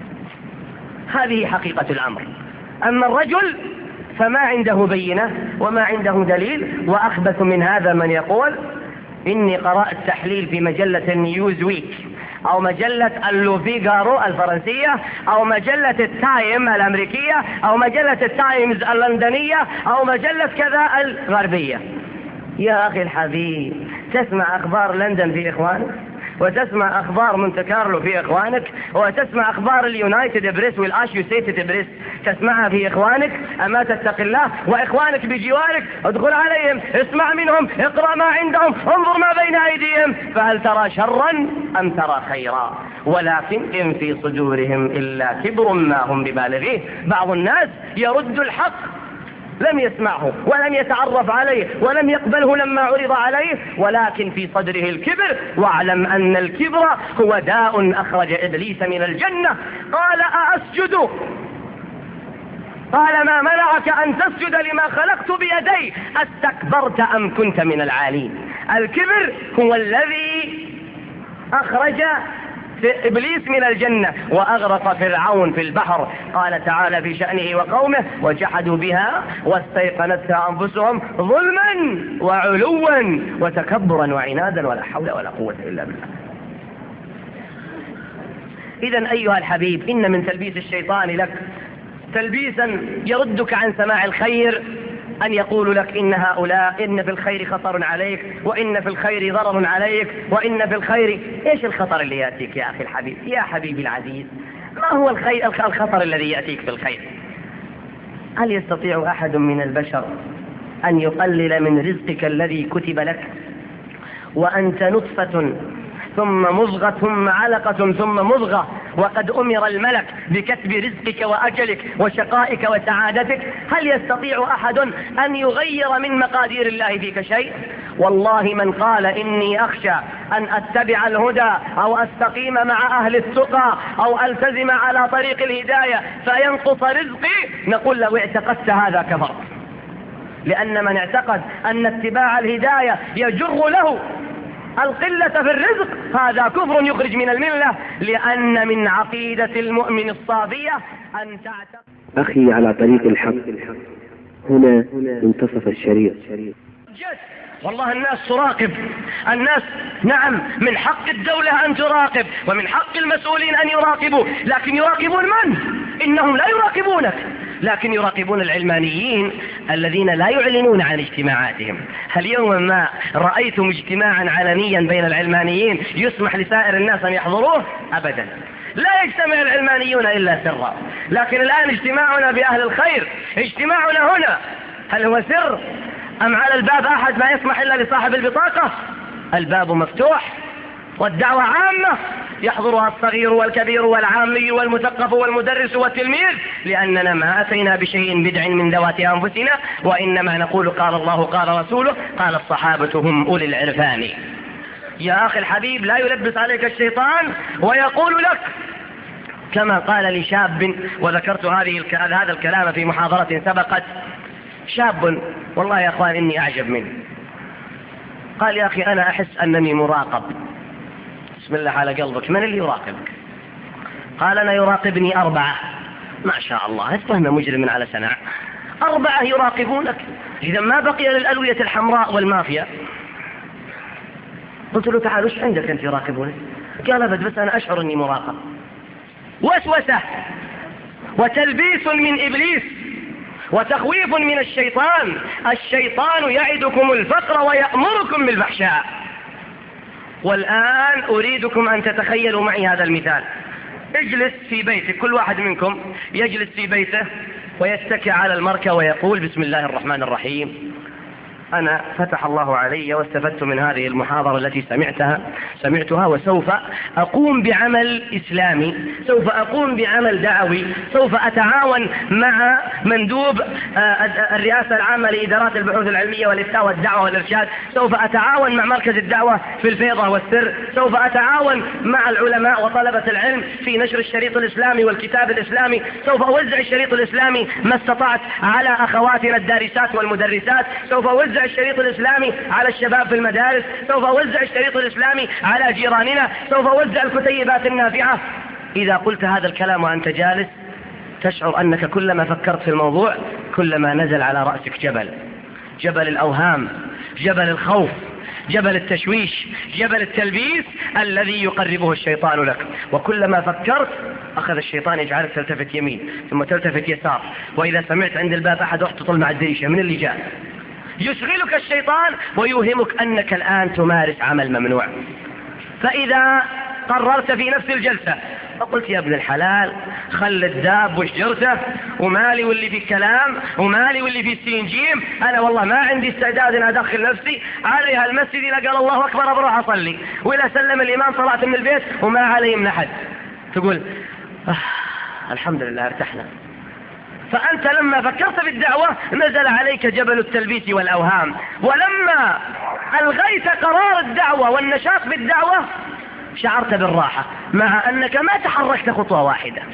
هذه حقيقة الأمر. أما الرجل فما عنده بينة وما عنده دليل. وأخبث من هذا من يقول إني قرأت تحليل في مجلة نيوز ويك أو مجلة اللوفيغارو الفرنسية أو مجلة التايم الأمريكية أو مجلة التايمز اللندنية أو مجلة كذا الغربية. يا أخي الحبيب، تسمع أخبار لندن في إخوانك، وتسمع أخبار مونت كارلو في إخوانك، وتسمع أخبار اليونايتد بريس والأسوسييتد بريس تسمعها في إخوانك. أما تتقي الله وإخوانك بجوارك، ادخل عليهم، اسمع منهم، اقرأ ما عندهم، انظر ما بين أيديهم، فهل ترى شرا أم ترى خيرا؟ ولكن إن في صدورهم إلا كبر ما هم ببالغيه. بعض الناس يرد الحق لم يسمعه ولم يتعرف عليه ولم يقبله لما عرض عليه، ولكن في صدره الكبر. واعلم أن الكبر هو داء أخرج إبليس من الجنة. قال أأسجد؟ قال ما منعك أن تسجد لما خلقت بيدي؟ استكبرت أم كنت من العالين؟ الكبر هو الذي أخرج إبليس من الجنة وأغرق فرعون في البحر. قال تعالى في شأنه وقومه: وجحدوا بها واستيقنتها أنفسهم ظلما وعلوا وتكبرا وعنادا ولا حول ولا قوة إلا بالله. إذن أيها الحبيب، إن من تلبيس الشيطان لك تلبيسا يردك عن سماع الخير أن يقول لك إن في الخير خطر عليك، وإن في الخير ضرر عليك، وإن في الخير. إيش الخطر اللي يأتيك يا أخي الحبيب، يا حبيبي العزيز؟ ما هو الخطر الذي يأتيك في الخير؟ هل يستطيع أحد من البشر أن يقلل من رزقك الذي كتب لك وأنت نطفة ثم مضغة ثم علقة ثم مضغة، وقد أمر الملك بكتب رزقك وأجلك وشقائك وسعادتك؟ هل يستطيع أحد أن يغير من مقادير الله فيك شيء؟ والله من قال إني أخشى أن أتبع الهدى أو أستقيم مع أهل التقى أو ألتزم على طريق الهداية فينقص رزقي، نقول لو اعتقدت هذا كفر. لأن من اعتقد أن اتباع الهداية يجر له القلة في الرزق هذا كفر يخرج من الملة، لأن من عقيدة المؤمن الصافية أن تعتقد. أخي على طريق الحق، هنا انتصف الشريط. والله الناس تراقب، الناس نعم من حق الدولة أن تراقب ومن حق المسؤولين أن يراقبوا، لكن يراقبون من؟ إنهم لا يراقبونك، لكن يراقبون العلمانيين الذين لا يعلنون عن اجتماعاتهم. هل يوما ما رأيتم اجتماعا علنيا بين العلمانيين يسمح لسائر الناس أن يحضروه؟ أبدا، لا يجتمع العلمانيون إلا سرا. لكن الآن اجتماعنا بأهل الخير، اجتماعنا هنا، هل هو سر أم على الباب أحد ما يسمح إلا لصاحب البطاقة؟ الباب مفتوح والدعوة عامة، يحضرها الصغير والكبير والعامي والمثقف والمدرس والتلميذ، لأننا ما أتينا بشيء بدع من ذوات أنفسنا، وإنما نقول قال الله قال رسوله قال الصحابة هم أولي العرفان. يا أخي الحبيب، لا يلبس عليك الشيطان ويقول لك كما قال لشاب، وذكرت هذا الكلام في محاضرة سبقت. شاب والله يا أخوان إني أعجب منه، قال: يا أخي أنا أحس أنني مراقب. بسم الله على قلبك، من اللي يراقبك؟ قال: أنا يراقبني 4. ما شاء الله، فهم مجرم على سنع، 4 يراقبونك، إذا ما بقي للألوية الحمراء والمافيا. قلت له: تعال وش عندك أنت يراقبونك؟ قال: أبد، بس أنا أشعر أني مراقب. وسوسة وتلبيس من إبليس وتخويف من الشيطان. الشيطان يعدكم الفقر ويأمركم بالفحشاء. والآن أريدكم أن تتخيلوا معي هذا المثال. اجلس في بيتك، كل واحد منكم يجلس في بيته ويتكئ على المركة ويقول: بسم الله الرحمن الرحيم، أنا فتح الله علي واستفدت من هذه المحاضرة التي سمعتها، وسوف أقوم بعمل إسلامي، سوف أقوم بعمل دعوي، سوف أتعاون مع مندوب الرئاسة العامة لإدارات البحوث العلمية والإفتاء والدعوة والإرشاد، سوف أتعاون مع مركز الدعوة في الفيضة والسر، سوف أتعاون مع العلماء وطلبة العلم في نشر الشريط الإسلامي والكتاب الإسلامي، سوف أوزع الشريط الإسلامي ما استطعت على أخواتنا الدارسات والمدرسات، سوف أوزع الشريط الإسلامي على الشباب في المدارس، سوف أوزع الشريط الإسلامي على جيراننا، سوف أوزع الكتيبات النافعة. إذا قلت هذا الكلام وأنت جالس تشعر أنك كلما فكرت في الموضوع كلما نزل على رأسك جبل الأوهام، جبل الخوف، جبل التشويش، جبل التلبيس الذي يقربه الشيطان لك. وكلما فكرت أخذ الشيطان يجعلك تلتفت يمين ثم تلتفت يسار، وإذا سمعت عند الباب أحد تطل مع الدريشة من اللي جاء. يشغلك الشيطان ويوهمك أنك الآن تمارس عمل ممنوع. فإذا قررت في نفس الجلسة فقلت: يا ابن الحلال، خل الداب وشجرته، ومالي واللي في الكلام، ومالي واللي في السينجيم، أنا والله ما عندي استعداد أن أدخل نفسي عليها المسجد إذا قال الله أكبر بروح أصلي، وإذا سلم الإمام طلعت من البيت وما علي من أحد. تقول: الحمد لله ارتحنا. فأنت لما فكرت في الدعوة نزل عليك جبل التلبيس والأوهام، ولما ألغيت قرار الدعوة والنشاط بالدعوة شعرت بالراحة مع أنك ما تحركت خطوة واحدة.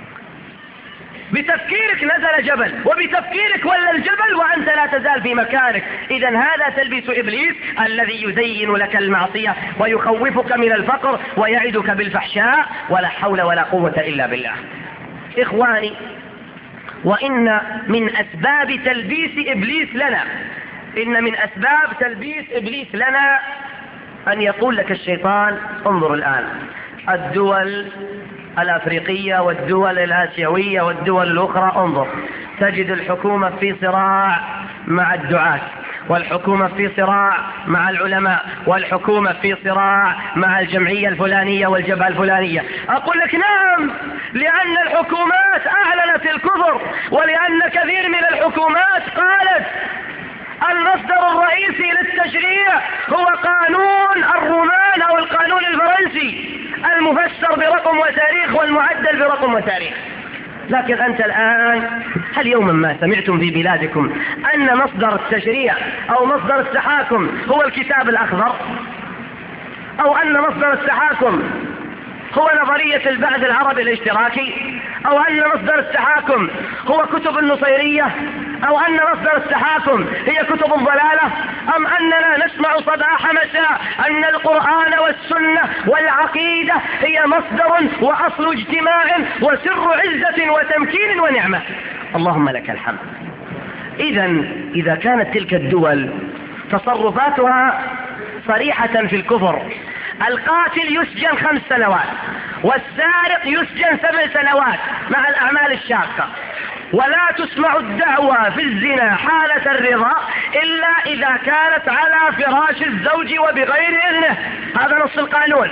بتفكيرك نزل جبل، وبتفكيرك ولا الجبل وأنت لا تزال في مكانك. إذا هذا تلبيس إبليس الذي يزين لك المعصية ويخوفك من الفقر ويعدك بالفحشاء، ولا حول ولا قوة إلا بالله. إخواني، وإن من أسباب تلبيس إبليس لنا، إن من أسباب تلبيس إبليس لنا أن يقول لك الشيطان: انظر الآن الدول الأفريقية والدول الآسيوية والدول الأخرى، انظر تجد الحكومة في صراع مع الدعاة، والحكومة في صراع مع العلماء، والحكومة في صراع مع الجمعية الفلانية والجبهة الفلانية. أقول لك نعم، لأن الحكومات أعلنت الكفر، ولأن كثير من الحكومات قالت المصدر الرئيسي للتشريع هو قانون الرومان أو القانون الفرنسي المفسر برقم وتاريخ والمعدل برقم وتاريخ. لكن أنت الآن هل يوما ما سمعتم في بلادكم أن مصدر التشريع أو مصدر التحاكم هو الكتاب الأخضر، أو أن مصدر التحاكم هو نظرية البعث العربي الاشتراكي، أو أن مصدر التحاكم هو كتب النصيرية، أو أن مصدر التحاكم هي كتب الضلالة، أم أننا نسمع صباح مساء أن القرآن والسنة والعقيدة هي مصدر وأصل اجتماع وسر عزة وتمكين ونعمة؟ اللهم لك الحمد. إذا كانت تلك الدول تصرفاتها صريحة في الكفر، القاتل يسجن 5 سنوات والسارق يسجن 7 سنوات مع الأعمال الشاقة، ولا تسمع الدعوة في الزنا حالة الرضا إلا إذا كانت على فراش الزوج وبغير إذنه، هذا نص القانون.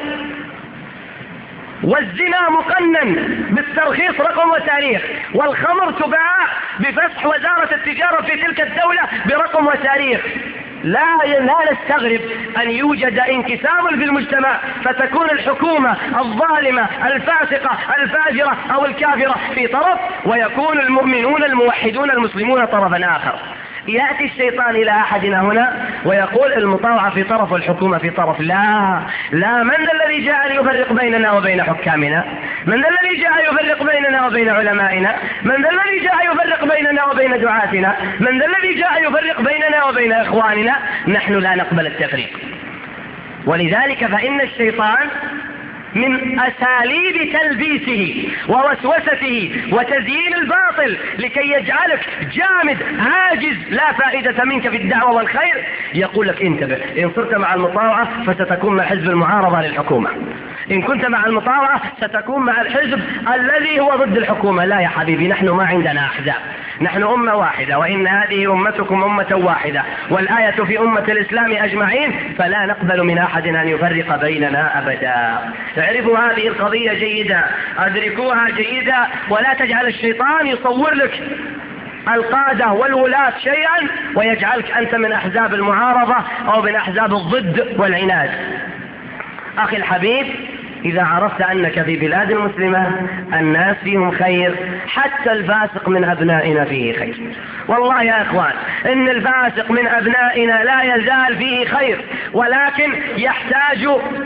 والزنا مقنن بالترخيص رقم وتاريخ، والخمر تباع بفسح وزارة التجارة في تلك الدولة برقم وتاريخ. لا نستغرب أن يوجد انقسام في المجتمع، فتكون الحكومة الظالمة الفاسقة الفاجرة أو الكافرة في طرف، ويكون المؤمنون الموحدون المسلمون طرفا آخر. يأتي الشيطان إلى أحدنا هنا ويقول المطاوعة في طرف والحكومة في طرف. لا، من ذا الذي جاء ليفرق بيننا وبين حكامنا؟ من ذا الذي جاء يفرق بيننا وبين علمائنا؟ من ذا الذي جاء يفرق بيننا وبين دعاتنا؟ من ذا الذي جاء يفرق بيننا وبين إخواننا؟ نحن لا نقبل التفريق. ولذلك فإن الشيطان من أساليب تلبيسه ووسوسته وتزيين الباطل لكي يجعلك جامد عاجز لا فائدة منك في الدعوة والخير، يقول لك انتبه، إن صرت مع المطاوعة فستكون مع حزب المعارضة للحكومة، إن كنت مع المطاوعة ستكون مع الحزب الذي هو ضد الحكومة. لا يا حبيبي، نحن ما عندنا أحزاب، نحن أمة واحدة، وإن هذه أمتكم أمة واحدة، والآية في أمة الإسلام أجمعين، فلا نقبل من أحد أن يفرق بيننا أبدا. اعرفوا هذه القضية جيدا، أدركوها جيدا، ولا تجعل الشيطان يصور لك القادة والولاة شيئا ويجعلك أنت من أحزاب المعارضة أو من أحزاب الضد والعناد. أخي الحبيب، إذا عرفت أنك في بلاد مسلمة الناس فيهم خير، حتى الفاسق من أبنائنا فيه خير. والله يا إخوان، إن الفاسق من أبنائنا لا يزال فيه خير، ولكن يحتاج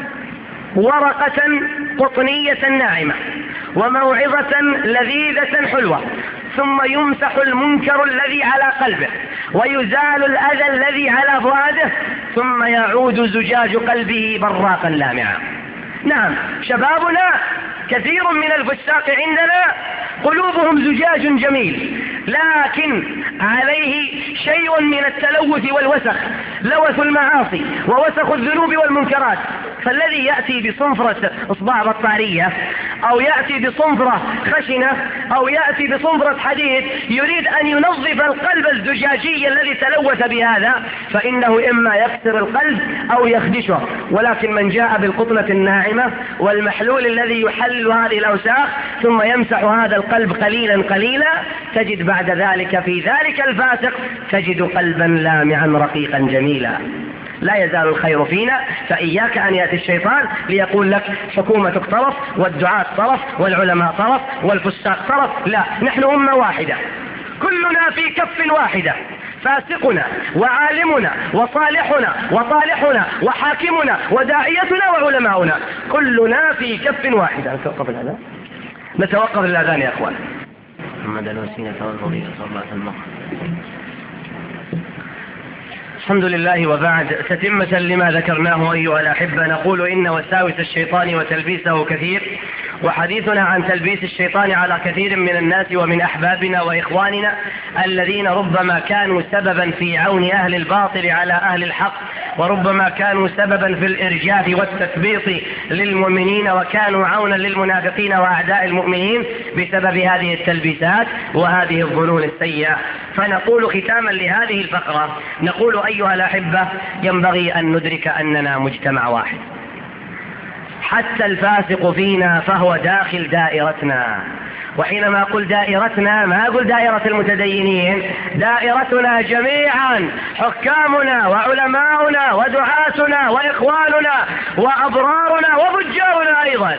ورقة قطنية ناعمة وموعظة لذيذة حلوة، ثم يمسح المنكر الذي على قلبه ويزال الأذى الذي على فؤاده، ثم يعود زجاج قلبه براقا لامعا. نعم، شبابنا كثير من الفساق عندنا قلوبهم زجاج جميل، لكن عليه شيء من التلوث والوسخ، لوث المعاصي ووسخ الذنوب والمنكرات. فالذي يأتي بصنفرة إصبع بطارية أو يأتي بصنفرة خشنة أو يأتي بصنفرة حديد يريد أن ينظف القلب الزجاجي الذي تلوث بهذا، فإنه إما يكسر القلب أو يخدشه. ولكن من جاء بالقطنة الناعمة والمحلول الذي يحلل هذه الأوساخ ثم يمسح هذا القلب قليلا قليلا، تجد بعد ذلك في ذلك الفاسق تجد قلبا لامعا رقيقا جميلا. لا يزال الخير فينا، فإياك أن يأتي الشيطان ليقول لك حكومتك طرف والدعاة طرف والعلماء طرف والفساق طرف. لا، نحن أمة واحدة، كلنا في كف واحدة، فاسقنا وعالمنا وصالحنا وطالحنا وحاكمنا وداعيتنا وعلماؤنا، كلنا في كف واحدة. نتوقف الأذان يا أخوان. محمد الوسيلة والفضيلة صلى الله عليه وسلم. الحمد لله، وبعد، تتمة لما ذكرناه أيها الأحبة، نقول إن وساوس الشيطان وتلبيسه كثير، وحديثنا عن تلبيس الشيطان على كثير من الناس ومن أحبابنا وإخواننا الذين ربما كانوا سببا في عون أهل الباطل على أهل الحق، وربما كانوا سببا في الإرجاف والتثبيط للمؤمنين، وكانوا عونا للمنافقين وأعداء المؤمنين بسبب هذه التلبيسات وهذه الظنون السيئة. فنقول ختاما لهذه الفقرة، نقول أيها الأحبة، ينبغي أن ندرك أننا مجتمع واحد، حتى الفاسق فينا فهو داخل دائرتنا. وحينما أقول دائرتنا ما أقول دائرة المتدينين، دائرتنا جميعا، حكامنا وعلماؤنا ودعاتنا وإخواننا وأبرارنا وفجارنا أيضا،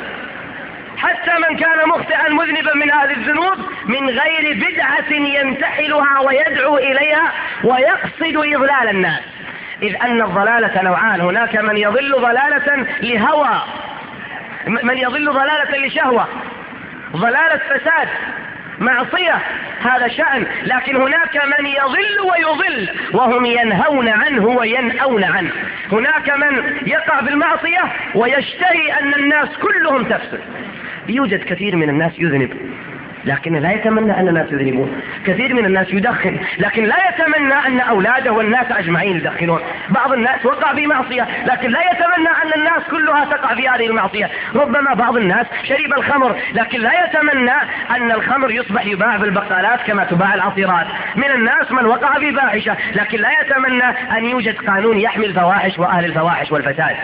حتى من كان مخطئا مذنبا من هذه الذنوب من غير بدعة ينتحلها ويدعو إليها ويقصد إضلال الناس. إذ أن الضلالة نوعان، هناك من يضل ضلالة لهوى، من يضل ضلالة لشهوة، ضلالة فساد، معصية، هذا شأن. لكن هناك من يضل ويضل وهم ينهون عنه وينأون عنه. هناك من يقع في المعصية ويشتهي أن الناس كلهم تفسد. يوجد كثير من الناس يذنب لكن لا يتمنى أن الناس يذنبون، كثير من الناس يدخن لكن لا يتمنى أن أولاده والناس أجمعين يدخنون. بعض الناس وقع في معصية لكن لا يتمنى أن الناس كلها تقع في هذه المعصية. ربما بعض الناس شرب الخمر لكن لا يتمنى أن الخمر يصبح يباع في البقالات كما تباع العصيرات. من الناس من وقع في فاحشة لكن لا يتمنى أن يوجد قانون يحمي الفواحش وأهل الفواحش والفساد.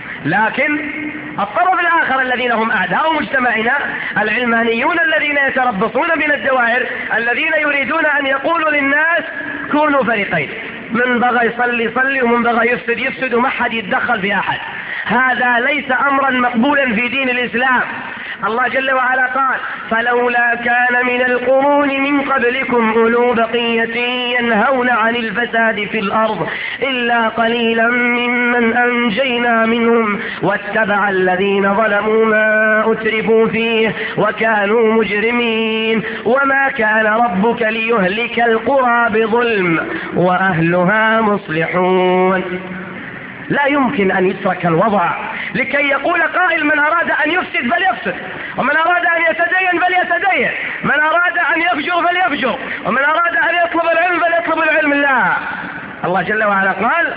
لكن الطرف الآخر الذين هم أعداء مجتمعنا، العلمانيون الذين يتربصون من الدوائر، الذين يريدون أن يقولوا للناس كونوا فريقين، من بغى يصلي يصلي ومن بغى يفسد يفسد وما حد يتدخل في أحد. هذا ليس أمرا مقبولا في دين الإسلام. الله جل وعلا قال: فلولا كان من القرون من قبلكم أولو بقية ينهون عن الفساد في الأرض إلا قليلا ممن أنجينا منهم واتبع الذين ظلموا ما أترفوا فيه وكانوا مجرمين وما كان ربك ليهلك القرى بظلم وأهلها مصلحون. لا يمكن أن يترك الوضع لكي يقول قائل: من أراد أن يفسد فليفسد، ومن أراد أن يتدين فليتدين، من أراد أن يفجر فليفجر، ومن أراد أن يطلب العلم فليطلب العلم. لا، الله جل وعلا قال: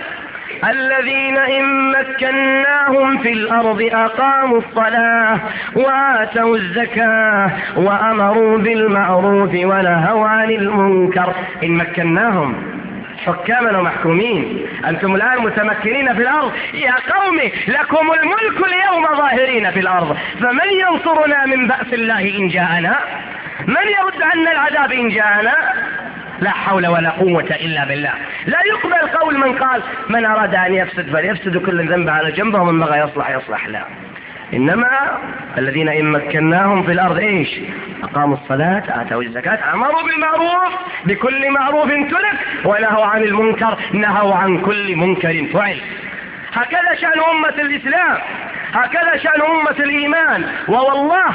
الذين إن مكناهم في الأرض أقاموا الصلاة وآتوا الزكاة وأمروا بالمعروف ونهوا عن المنكر. إن مكناهم حكاما ومحكومين، أنتم الآن متمكنين في الأرض. يا قوم لكم الملك اليوم ظاهرين في الأرض فمن ينصرنا من بأس الله إن جاءنا؟ من يرد عنا العذاب إن جاءنا؟ لا حول ولا قوة إلا بالله. لا يقبل قول من قال: من أراد أن يفسد فليفسد كل ذنب على جنبه ومن بغى يصلح يصلح. لا، إنما الذين إن مكناهم في الأرض إيش؟ أقاموا الصلاة آتوا الزكاة أمروا بالمعروف بكل معروف ترك ونهوا عن المنكر نهوا عن كل منكر فعل. هكذا شأن أمة الإسلام، هكذا شأن أمة الإيمان. ووالله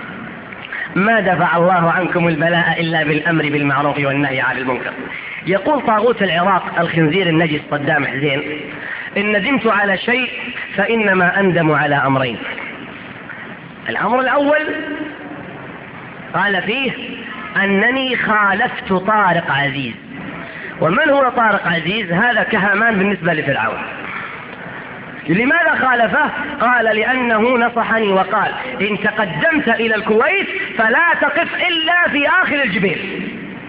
ما دفع الله عنكم البلاء إلا بالأمر بالمعروف والنهي عن المنكر. يقول طاغوت العراق الخنزير النجس صدام حسين: إن ندمت على شيء فإنما أندم على أمرين. الأمر الأول قال فيه أنني خالفت طارق عزيز. ومن هو طارق عزيز؟ هذا كهمان بالنسبة لفرعون. لماذا خالفه؟ قال: لأنه نصحني وقال: إن تقدمت إلى الكويت فلا تقف إلا في آخر الجبيل.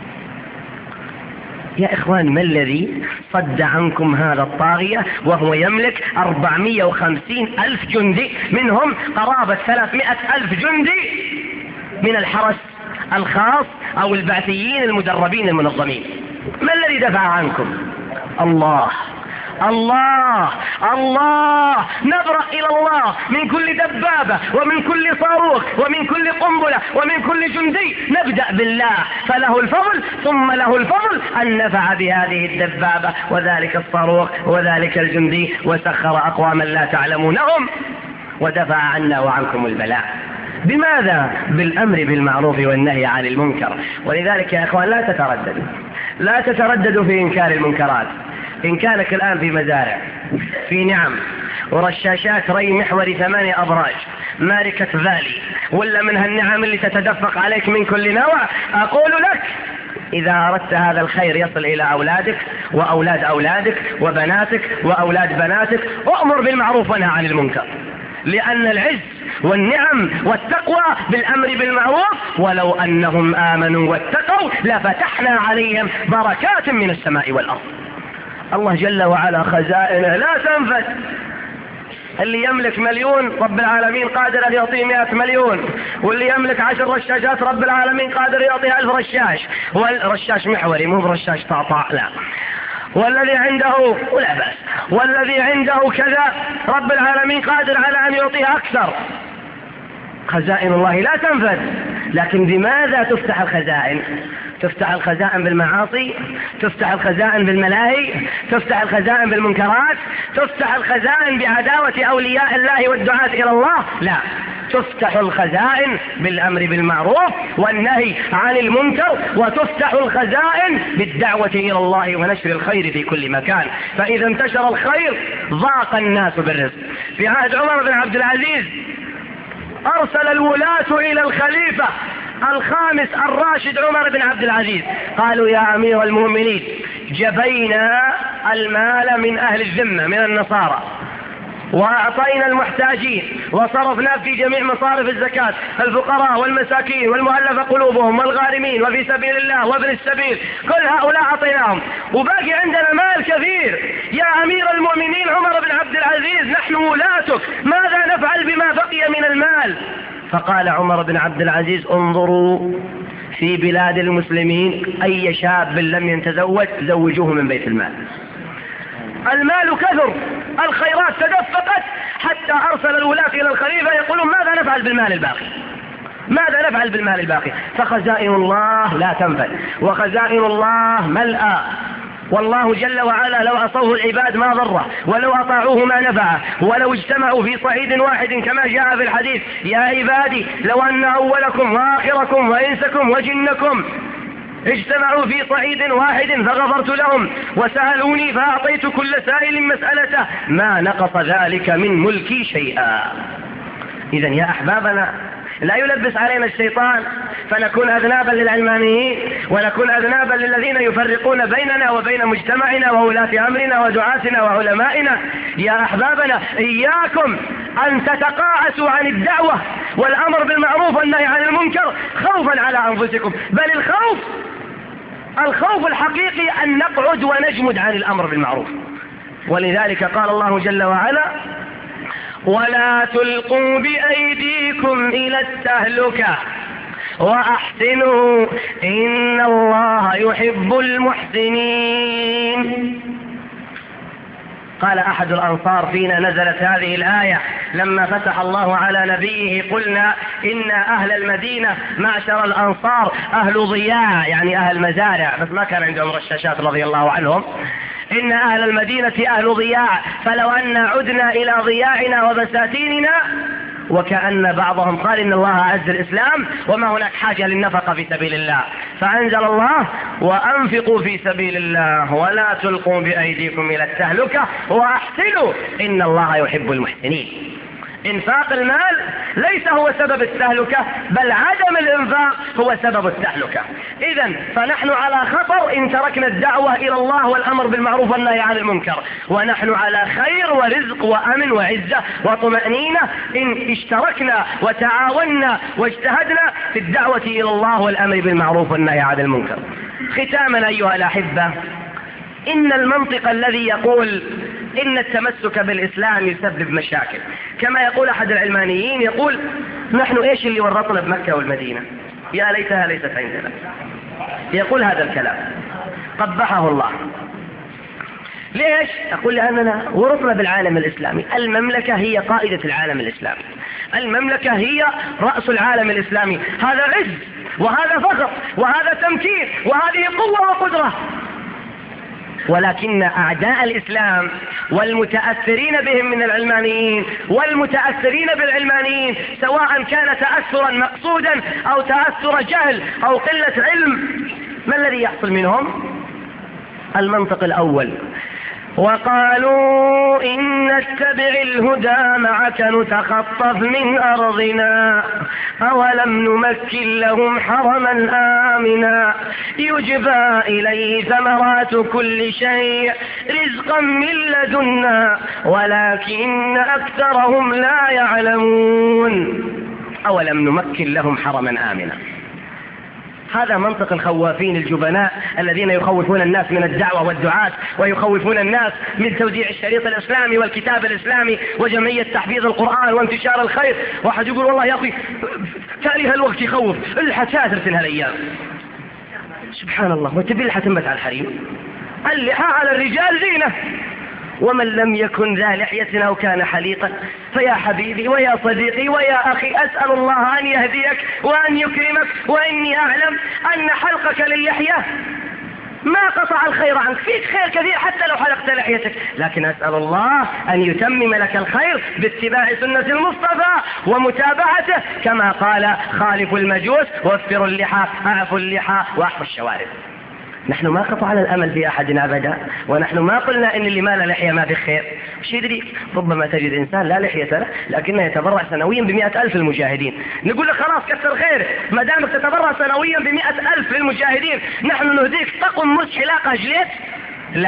يا إخوان، ما الذي صد عنكم هذا الطاغية وهو يملك 450,000 جندي، منهم قرابة 300,000 جندي من الحرس الخاص أو البعثيين المدربين المنظمين؟ ما الذي دفع عنكم؟ الله. الله الله، نبرأ إلى الله من كل دبابة ومن كل صاروخ ومن كل قنبلة ومن كل جندي. نبدأ بالله فله الفضل، ثم له الفضل أن نفع بهذه الدبابة وذلك الصاروخ وذلك الجندي، وسخر أقواما لا تعلمونهم ودفع عنا وعنكم البلاء. بماذا؟ بالأمر بالمعروف والنهي عن المنكر. ولذلك يا إخوان لا تترددوا في إنكار المنكرات. إنكارك الآن في مزارع، في نعم ورشاشات ري محوري 8 أبراج، ماركة فالي، ولا منها النعم اللي تتدفق عليك من كل نوع، أقول لك إذا أردت هذا الخير يصل إلى أولادك وأولاد أولادك وبناتك وأولاد بناتك، أؤمر بالمعروف وانهى عن المنكر، لأن العز والنعم والتقوى بالأمر بالمعروف. ولو أنهم آمنوا واتقوا لفتحنا عليهم بركات من السماء والأرض. الله جل وعلا خزائنه لا تنفد. اللي يملك 1,000,000 رب العالمين قادر أن يعطيه 100 مليون، واللي يملك 10 رشاشات رب العالمين قادر يعطيه 1000 رشاش، والرشاش محوري مو برشاش طاطا، لا. والذي عنده ولا بأس، والذي عنده كذا رب العالمين قادر على أن يعطيه أكثر. خزائن الله لا تنفد. لكن بماذا تفتح الخزائن؟ تفتح الخزائن بالمعاصي، تفتح الخزائن بالملاهي، تفتح الخزائن بالمنكرات، تفتح الخزائن بعداوة أولياء الله والدعاة إلى الله؟ لا، تفتح الخزائن بالأمر بالمعروف والنهي عن المنكر، وتفتح الخزائن بالدعوة إلى الله ونشر الخير في كل مكان. فإذا انتشر الخير ضاق الناس بالرزق. في عهد عمر بن عبد العزيز أرسل الولاة إلى الخليفة الخامس الراشد عمر بن عبد العزيز، قالوا يا أمير المؤمنين جبينا المال من أهل الذمة من النصارى، وأعطينا المحتاجين، وصرفنا في جميع مصارف الزكاة الفقراء والمساكين والمؤلف قلوبهم والغارمين وفي سبيل الله وابن السبيل، كل هؤلاء أعطيناهم، وباقي عندنا مال كثير. يا أمير المؤمنين عمر بن عبد العزيز نحن ولاتك، ماذا نفعل بما بقي من المال؟ فقال عمر بن عبد العزيز انظروا في بلاد المسلمين أي شاب لم يتزوج زوجوه من بيت المال. المال كثر، الخيرات تدفقت، حتى أرسل الولاة إلى الخليفة يقولون ماذا نفعل بالمال الباقي؟ ماذا نفعل بالمال الباقي؟ فخزائن الله لا تنفد، وخزائن الله ملأى. والله جل وعلا لو عصوه العباد ما ضره، ولو أطاعوه ما نفعه، ولو اجتمعوا في صعيد واحد كما جاء في الحديث يا عبادي لو أن أولكم وآخركم وإنسكم وجنكم اجتمعوا في صعيد واحد فغفرت لهم وسألوني فأعطيت كل سائل مسألته ما نقص ذلك من ملكي شيئا. إذن يا أحبابنا لا يلبس علينا الشيطان فنكون أذنابا للعلمانيين، ونكون أذنابا للذين يفرقون بيننا وبين مجتمعنا وولاة أمرنا ودعاتنا وعلمائنا. يا أحبابنا إياكم أن تتقاعسوا عن الدعوة والأمر بالمعروف والنهي عن المنكر خوفا على أنفسكم، بل الخوف الحقيقي أن نقعد ونجمد عن الأمر بالمعروف. ولذلك قال الله جل وعلا ولا تلقوا بأيديكم إلى التهلكة وأحسنوا إن الله يحب المحسنين. قال أحد الأنصار فينا نزلت هذه الآية لما فتح الله على نبيه قلنا إن أهل المدينة معشر الأنصار أهل ضياع، يعني أهل مزارع، بس ما كان عندهم رشاشات رضي الله عنهم. إن أهل المدينة أهل ضياع، فلو أن عدنا إلى ضياعنا وبساتيننا. وكأن بعضهم قال إن الله أعز الإسلام وما هناك حاجة للنفقة في سبيل الله، فأنزل الله وأنفقوا في سبيل الله ولا تلقوا بأيديكم إلى التهلكة وأحسنوا إن الله يحب المحسنين. إنفاق المال ليس هو سبب التهلكة، بل عدم الإنفاق هو سبب التهلكة. إذن فنحن على خطر إن تركنا الدعوة إلى الله والأمر بالمعروف والنهي عن المنكر، ونحن على خير ورزق وأمن وعزة وطمأنينة إن اشتركنا وتعاوننا واجتهدنا في الدعوة إلى الله والأمر بالمعروف والنهي عن المنكر. ختاما أيها الأحبة، إن المنطق الذي يقول إن التمسك بالإسلام يسبب مشاكل، كما يقول أحد العلمانيين يقول نحن إيش اللي ورطنا بمكة والمدينة، يا ليتها ليست عندنا، يقول هذا الكلام قبحه الله. ليش؟ أقول لأننا ورطنا بالعالم الإسلامي. المملكة هي قائدة العالم الإسلامي، المملكة هي رأس العالم الإسلامي. هذا عز وهذا فخر وهذا تمكين وهذه قوة وقدرة. ولكن أعداء الإسلام والمتأثرين بهم من العلمانيين والمتأثرين بالعلمانيين، سواء كان تأثرا مقصودا أو تأثر جهل أو قلة علم، ما الذي يحصل منهم؟ المنطق الأول: وقالوا إن نتبع الهدى معك نتخطف من أرضنا أولم نمكن لهم حرما آمنا يجبى إليه ثمرات كل شيء رزقا من لدنا ولكن أكثرهم لا يعلمون. أولم نمكن لهم حرما آمنا. هذا منطق الخوافين الجبناء الذين يخوفون الناس من الدعوة والدعاة، ويخوفون الناس من توزيع الشريط الإسلامي والكتاب الإسلامي وجمعية تحفيظ القرآن وانتشار الخير. واحد يقول والله يا أخي تاريخ الوقت يخوف، اللحى ترسل هالأيام. سبحان الله، وتبي اللحى تنبت على الحريم؟ اللحى على الرجال زينة، ومن لم يكن ذا لحية أو كان حليقا فيا حبيبي ويا صديقي ويا أخي أسأل الله أن يهديك وأن يكرمك، وإني أعلم أن حلقك للحية ما قطع الخير عنك، فيك خير كثير حتى لو حلقت لحيتك، لكن أسأل الله أن يتمم لك الخير باتباع سنة المصطفى ومتابعته، كما قال خالف المجوس وفروا اللحى أعفوا اللحى وأحفوا الشوارب. نحن ما قطعنا الأمل في أحد أبدا، ونحن ما قلنا إن اللي ما له لحية ما في خير. وش يدري، ربما تجد إنسان لا لحية له لكنه يتبرع سنويا ب100,000 للمجاهدين، نقول له خلاص كثر خير ما دامك تتبرع سنويا ب100,000 للمجاهدين، نحن نهديك طقم مس حلاقة جليت؟ لا،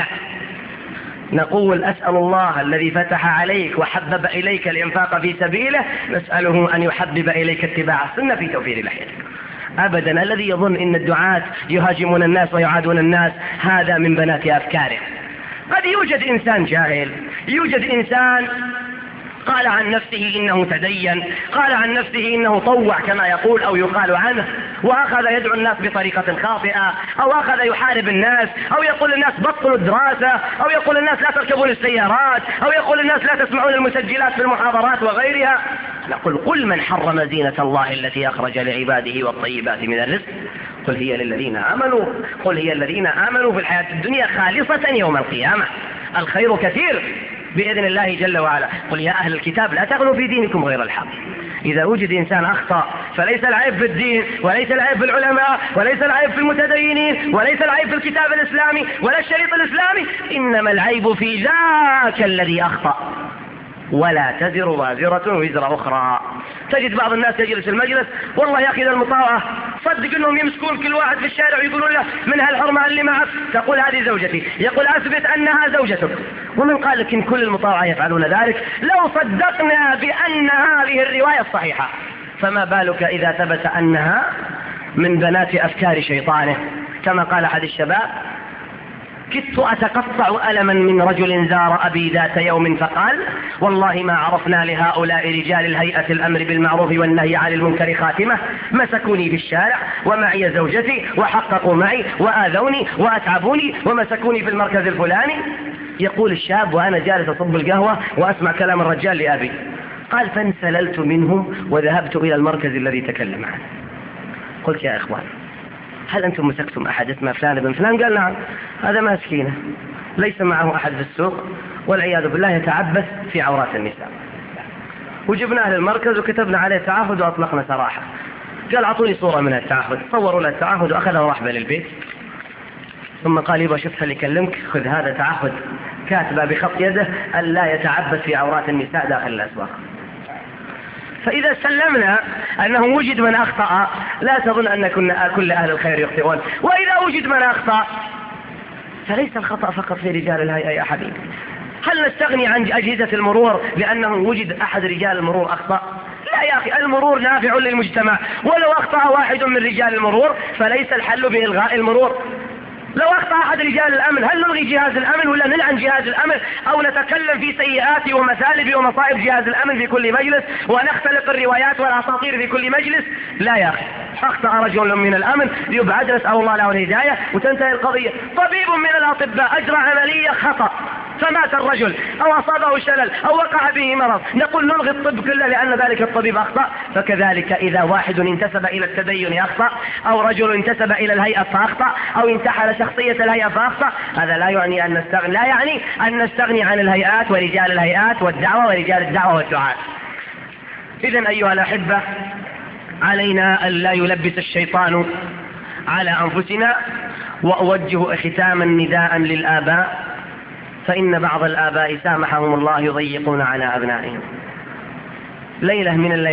نقول أسأل الله الذي فتح عليك وحبب إليك الإنفاق في سبيله، نسأله أن يحبب إليك اتباع السنة في توفير لحيتك. أبدا، الذي يظن إن الدعاة يهاجمون الناس ويعادون الناس هذا من بنات أفكاره. قد يوجد إنسان جاهل، يوجد إنسان قال عن نفسه إنه تدين، قال عن نفسه إنه طوع كما يقول أو يقال عنه، وأخذ يدعو الناس بطريقة خاطئة، أو أخذ يحارب الناس، أو يقول الناس بطلوا الدراسة، أو يقول الناس لا تركبون السيارات، أو يقول الناس لا تسمعون المسجلات في المحاضرات وغيرها. نقول قل من حرم زينة الله التي أخرج لعباده والطيبات من الرزق قل هي للذين آمنوا، قل هي الذين آمنوا في الحياة الدنيا خالصة يوم القيامة. الخير كثير بإذن الله جل وعلا. قل يا أهل الكتاب لا تغلوا في دينكم غير الحق. إذا وجد إنسان أخطأ فليس العيب في الدين، وليس العيب في العلماء، وليس العيب في المتدينين، وليس العيب في الكتاب الإسلامي ولا الشريط الإسلامي، إنما العيب في ذاك الذي أخطأ. ولا تزر وازرة وزر أخرى. تجد بعض الناس يجلس المجلس والله يا أخي ذا المطاوعة صدق أنهم يمسكون كل واحد في الشارع ويقولون له من هالحرمة اللي معك، تقول هذه زوجتي، يقول أثبت أنها زوجتك. ومن قال لك إن كل المطاوعة يفعلون ذلك؟ لو صدقنا بأن هذه الرواية الصحيحة فما بالك إذا ثبت أنها من بنات أفكار شيطانه. كما قال أحد الشباب: كدت أتقطع ألما من رجل زار أبي ذات يوم فقال والله ما عرفنا لهؤلاء رجال الهيئة الأمر بالمعروف والنهي عن المنكر خاتمة، مسكوني في الشارع ومعي زوجتي وحققوا معي وآذوني وأتعبوني ومسكوني في المركز الفلاني. يقول الشاب وأنا جالس أصب القهوة وأسمع كلام الرجال لأبي، قال فانسللت منه وذهبت إلى المركز الذي تكلم عنه. قلت يا إخوان هل أنتم مسكتم أحد اسمه فلان بن فلان؟ قال نعم. هذا مسكينة ليس معه أحد في السوق والعياذ بالله يتعبث في عورات النساء. وجبناه للمركز وكتبنا عليه تعهد وأطلقنا سراحة. قال أعطوني صورة من التعهد، صوروا له التعهد وأخذه وراح به للبيت. ثم قال يبا شفت اللي يكلمك، خذ هذا تعهد كاتبه بخط يده ألا يتعبث في عورات النساء داخل الأسواق. فإذا سلمنا أنه وجد من أخطأ لا تظن أن كل أهل الخير يخطئون، وإذا وجد من أخطأ فليس الخطأ فقط في رجال الهيئة يا حبيبي. هل نستغني عن أجهزة المرور لأنه وجد أحد رجال المرور أخطأ؟ لا يا أخي، المرور نافع للمجتمع، ولو أخطأ واحد من رجال المرور فليس الحل بإلغاء المرور. لو أخطأ أحد رجال الأمن هل نلغي جهاز الأمن ولا نلعن جهاز الأمن أو نتكلم في سيئات ومثالب ومصائب جهاز الأمن في كل مجلس ونختلق الروايات والأساطير في كل مجلس؟ لا يا أخي، أخطأ رجل من الأمن يبعد، نسأل الله له الهداية وتنتهي القضية. طبيب من الأطباء أجرى عملية خطأ فمات الرجل أو أصابه شلل أو وقع به مرض، نقول نلغي الطب كله لأن ذلك الطبيب أخطأ؟ فكذلك إذا واحد انتسب إلى التدين أخطأ، أو رجل انتسب إلى الهيئة فأخطأ، أو انتحل شخصية الهيئة فأخطأ، هذا لا يعني أن نستغني عن الهيئات ورجال الهيئات والدعوة ورجال الدعوة والدعاة. إذن أيها الأحبة، علينا أن لا يلبس الشيطان على أنفسنا. وأوجه ختاما نداء للآباء، فإن بعض الآباء سامحهم الله يضيقون على أبنائهم. ليلة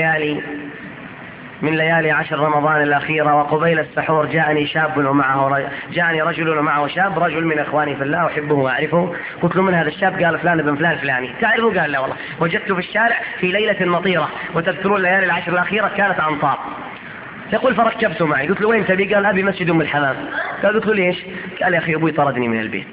من ليالي 10 رمضان الأخيرة وقبيل السحور جاءني رجل ومعه شاب، رجل من إخواني في الله أحبه وأعرفه. قلت له من هذا الشاب؟ قال فلان بن فلان فلاني. تعرفه؟ قال لا والله، وجدته في الشارع في ليلة مطيرة، وتذكرون الليالي 10 الأخيرة كانت أمطار. يقول فركبته معي. قلت له وين تبي؟ قال أبي مسجد أم الحمام. قلت له ليش؟ قال يا أخي أبوي طردني من البيت.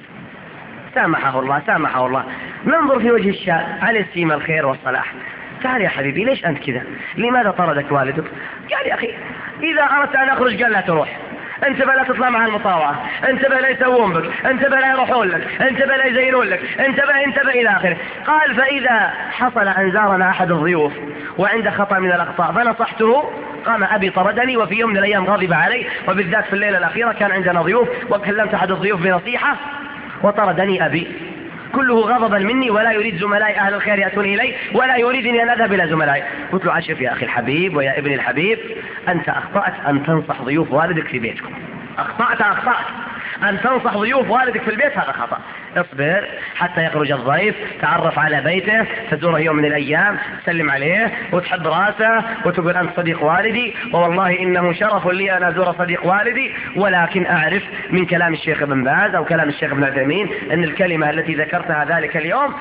سامحه الله. ننظر في وجه الشاب على السيما الخير والصلاح. تعال يا حبيبي، ليش أنت كذا؟ لماذا طردك والدك؟ قال يا أخي إذا أردت أن أخرج قال لا تروح، انتبه لا تطلع مع المطاوعة، انتبه لا يسوون بك، انتبه لا يروحون لك، انتبه لا يزينون لك، انتبه إلى آخره. قال فإذا حصل أن زارنا أحد الضيوف وعند خطأ من الأخطاء فنصحته، قام أبي طردني، وفي يوم من الأيام غضب علي، وبالذات في الليلة الأخيرة كان عندنا ضيوف وكلمت أحد الضيوف بنصيحة وطردني أبي، كله غضبا مني، ولا يريد زملائي أهل الخير يأتون إلي، ولا يريدني أن أذهب إلى زملائي. قلت له عشف يا أخي الحبيب ويا ابني الحبيب، أنت أخطأت أن تنصح ضيوف والدك في بيتكم، أخطأت أن تنصح ضيوف والدك في البيت، هذا خطأ. اصبر حتى يخرج الضيف، تعرف على بيته، تزوره يوم من الأيام، تسلم عليه وتحب راسه وتقول أنت صديق والدي، ووالله إنه شرف لي أن أزور صديق والدي، ولكن أعرف من كلام الشيخ ابن باز أو كلام الشيخ ابن عثيمين أن الكلمة التي ذكرتها ذلك اليوم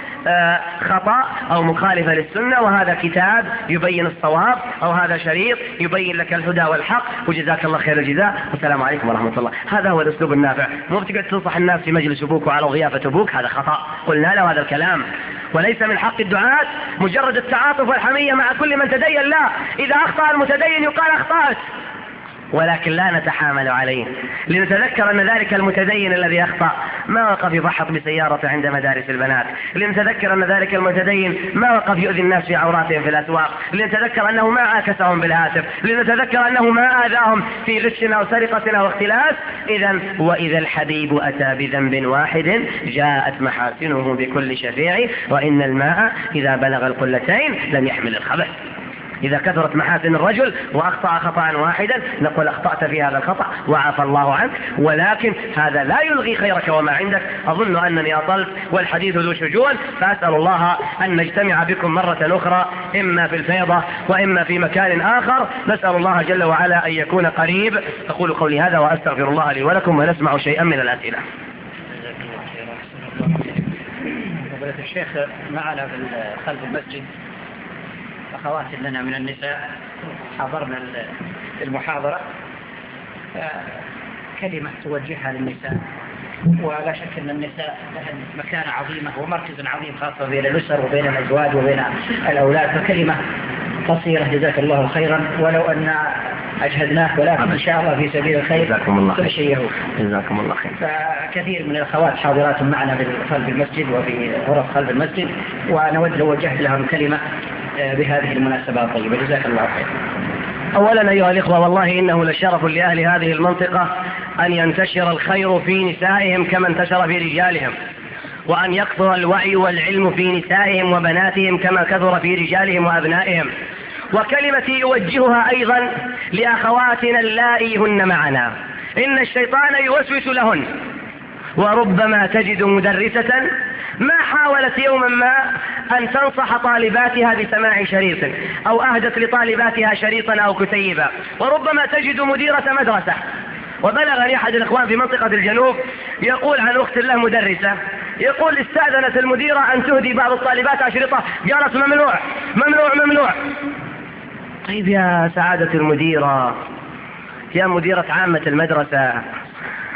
خطأ أو مخالفة للسنة، وهذا كتاب يبين الصواب، أو هذا شريط يبين لك الهدى والحق، وجزاك الله خير الجزاء، والسلام عليكم ورحمة الله. هذا هو الأسلوب النافع، مو بتقعد تنصح الناس في مجلس أبوك وعلى ضيافة أبوك، هذا خطأ، قلنا له هذا الكلام. وليس من حق الدعاة مجرد التعاطف والحمية مع كل من تدين، لا، إذا أخطأ المتدين يقال أخطأت، ولكن لا نتحامل عليه، لنتذكر أن ذلك المتدين الذي أخطأ ما وقف يضحك بسيارة عند مدارس البنات، لنتذكر أن ذلك المتدين ما وقف يؤذي الناس في عوراتهم في الأسواق، لنتذكر أنه ما عاكسهم بالهاتف، لنتذكر أنه ما آذاهم في غش أو سرقة أو اختلاس. إذن وإذا الحبيب أتى بذنب واحد جاءت محاسنه بكل شفيع، وإن الماء إذا بلغ القلتين لم يحمل الخبث. إذا كثرت محاسن الرجل وأخطأ خطأ واحدا نقول أخطأت في هذا الخطأ وعفى الله عنك، ولكن هذا لا يلغي خيرك وما عندك. أظن أنني أطلت والحديث ذو شجون، فأسأل الله أن نجتمع بكم مرة أخرى، إما في الفيضة وإما في مكان آخر، نسأل الله جل وعلا أن يكون قريب. أقول قولي هذا وأستغفر الله لي ولكم، ونسمع شيئا من الأسئلة. الشيخ معنا في خلف المسجد أخوات لنا من النساء حضرنا المحاضرة، كلمة توجهها للنساء، ولا شك أن النساء لهن مكانة عظيمة ومركز عظيم خاصة بين الأسر وبين الأزواج وبين الأولاد، فكلمة قصيرة جزاك الله خيرا، ولو أن أجهدناه، ولكن إن شاء الله في سبيل الخير كل شيء يهون. جزاكم الله خير. فكثير من الأخوات حاضرات معنا في خلف المسجد وفي غرف خلف المسجد، ونود لو وجهت لهم كلمة بهذه المناسبة الطيبة، جزاك الله خير. أولا أيها الإخوة، والله إنه لشرف لأهل هذه المنطقة أن ينتشر الخير في نسائهم كما انتشر في رجالهم، وأن يكثر الوعي والعلم في نسائهم وبناتهم كما كثر في رجالهم وأبنائهم. وكلمتي أوجهها أيضا لأخواتنا اللائي هن معنا، إن الشيطان يوسوس لهن، وربما تجد مدرسة ما حاولت يوما ما أن تنصح طالباتها بسماع شريط، أو أهدت لطالباتها شريطا أو كتيبا، وربما تجد مديرة مدرسة. وبلغني أحد الإخوان في منطقة الجنوب يقول عن أخت له مدرسة، يقول استأذنت المديرة أن تهدي بعض الطالبات أشرطة، قالت ممنوع ممنوع ممنوع. طيب يا سعادة المديرة، يا مديرة عامة المدرسة،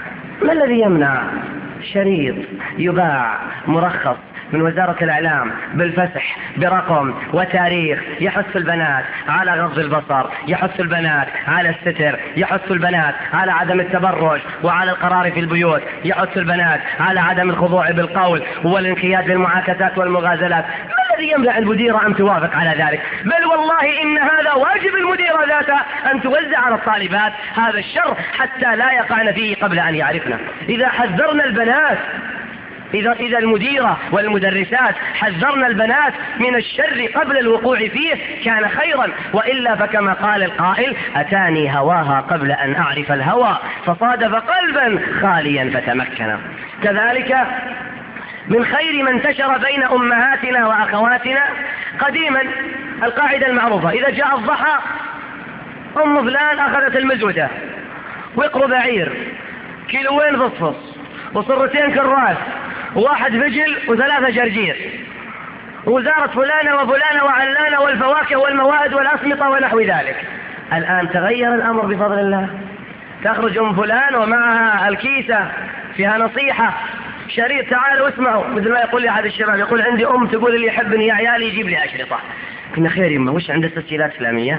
ما الذي يمنع شريط يباع مرخص من وزارة الإعلام بالفسح برقم وتاريخ يحث البنات على غض البصر، يحث البنات على الستر، يحث البنات على عدم التبرج وعلى القرار في البيوت، يحث البنات على عدم الخضوع بالقول والانقياد للمعاكسات والمغازلات؟ ما الذي يمنع المديرة أن توافق على ذلك؟ بل والله إن هذا واجب المديرة ذاتها أن توزع على الطالبات هذا الشر حتى لا يقعن فيه قبل أن يعرفنا. إذا حذرنا البنات، إذا المديرة والمدرسات حذرنا البنات من الشر قبل الوقوع فيه كان خيرا، وإلا فكما قال القائل: أتاني هواها قبل أن أعرف الهوى فصادف قلبا خاليا فتمكن. كذلك من خير ما انتشر بين أمهاتنا وأخواتنا قديما القاعدة المعروفة: إذا جاء الضحى أم فلان أخذت المزودة وقر بعير، كيلوين فصفص، وصرتين كراس، وواحد فجل، وثلاثة جرجير، وزارة فلانة وفلانة وعلانة والفواكه والمواد والأسمطة ونحو ذلك. الآن تغير الأمر بفضل الله. تخرج أم فلان ومعها الكيسة فيها نصيحة، شريط: تعالوا اسمعوا. مثل ما يقول لي أحد الشباب، يقول: عندي أم تقول اللي يحبني يا عيالي يجيب لي أشرطة. قلنا: خير يمه، وش عند تسجيلات إسلامية؟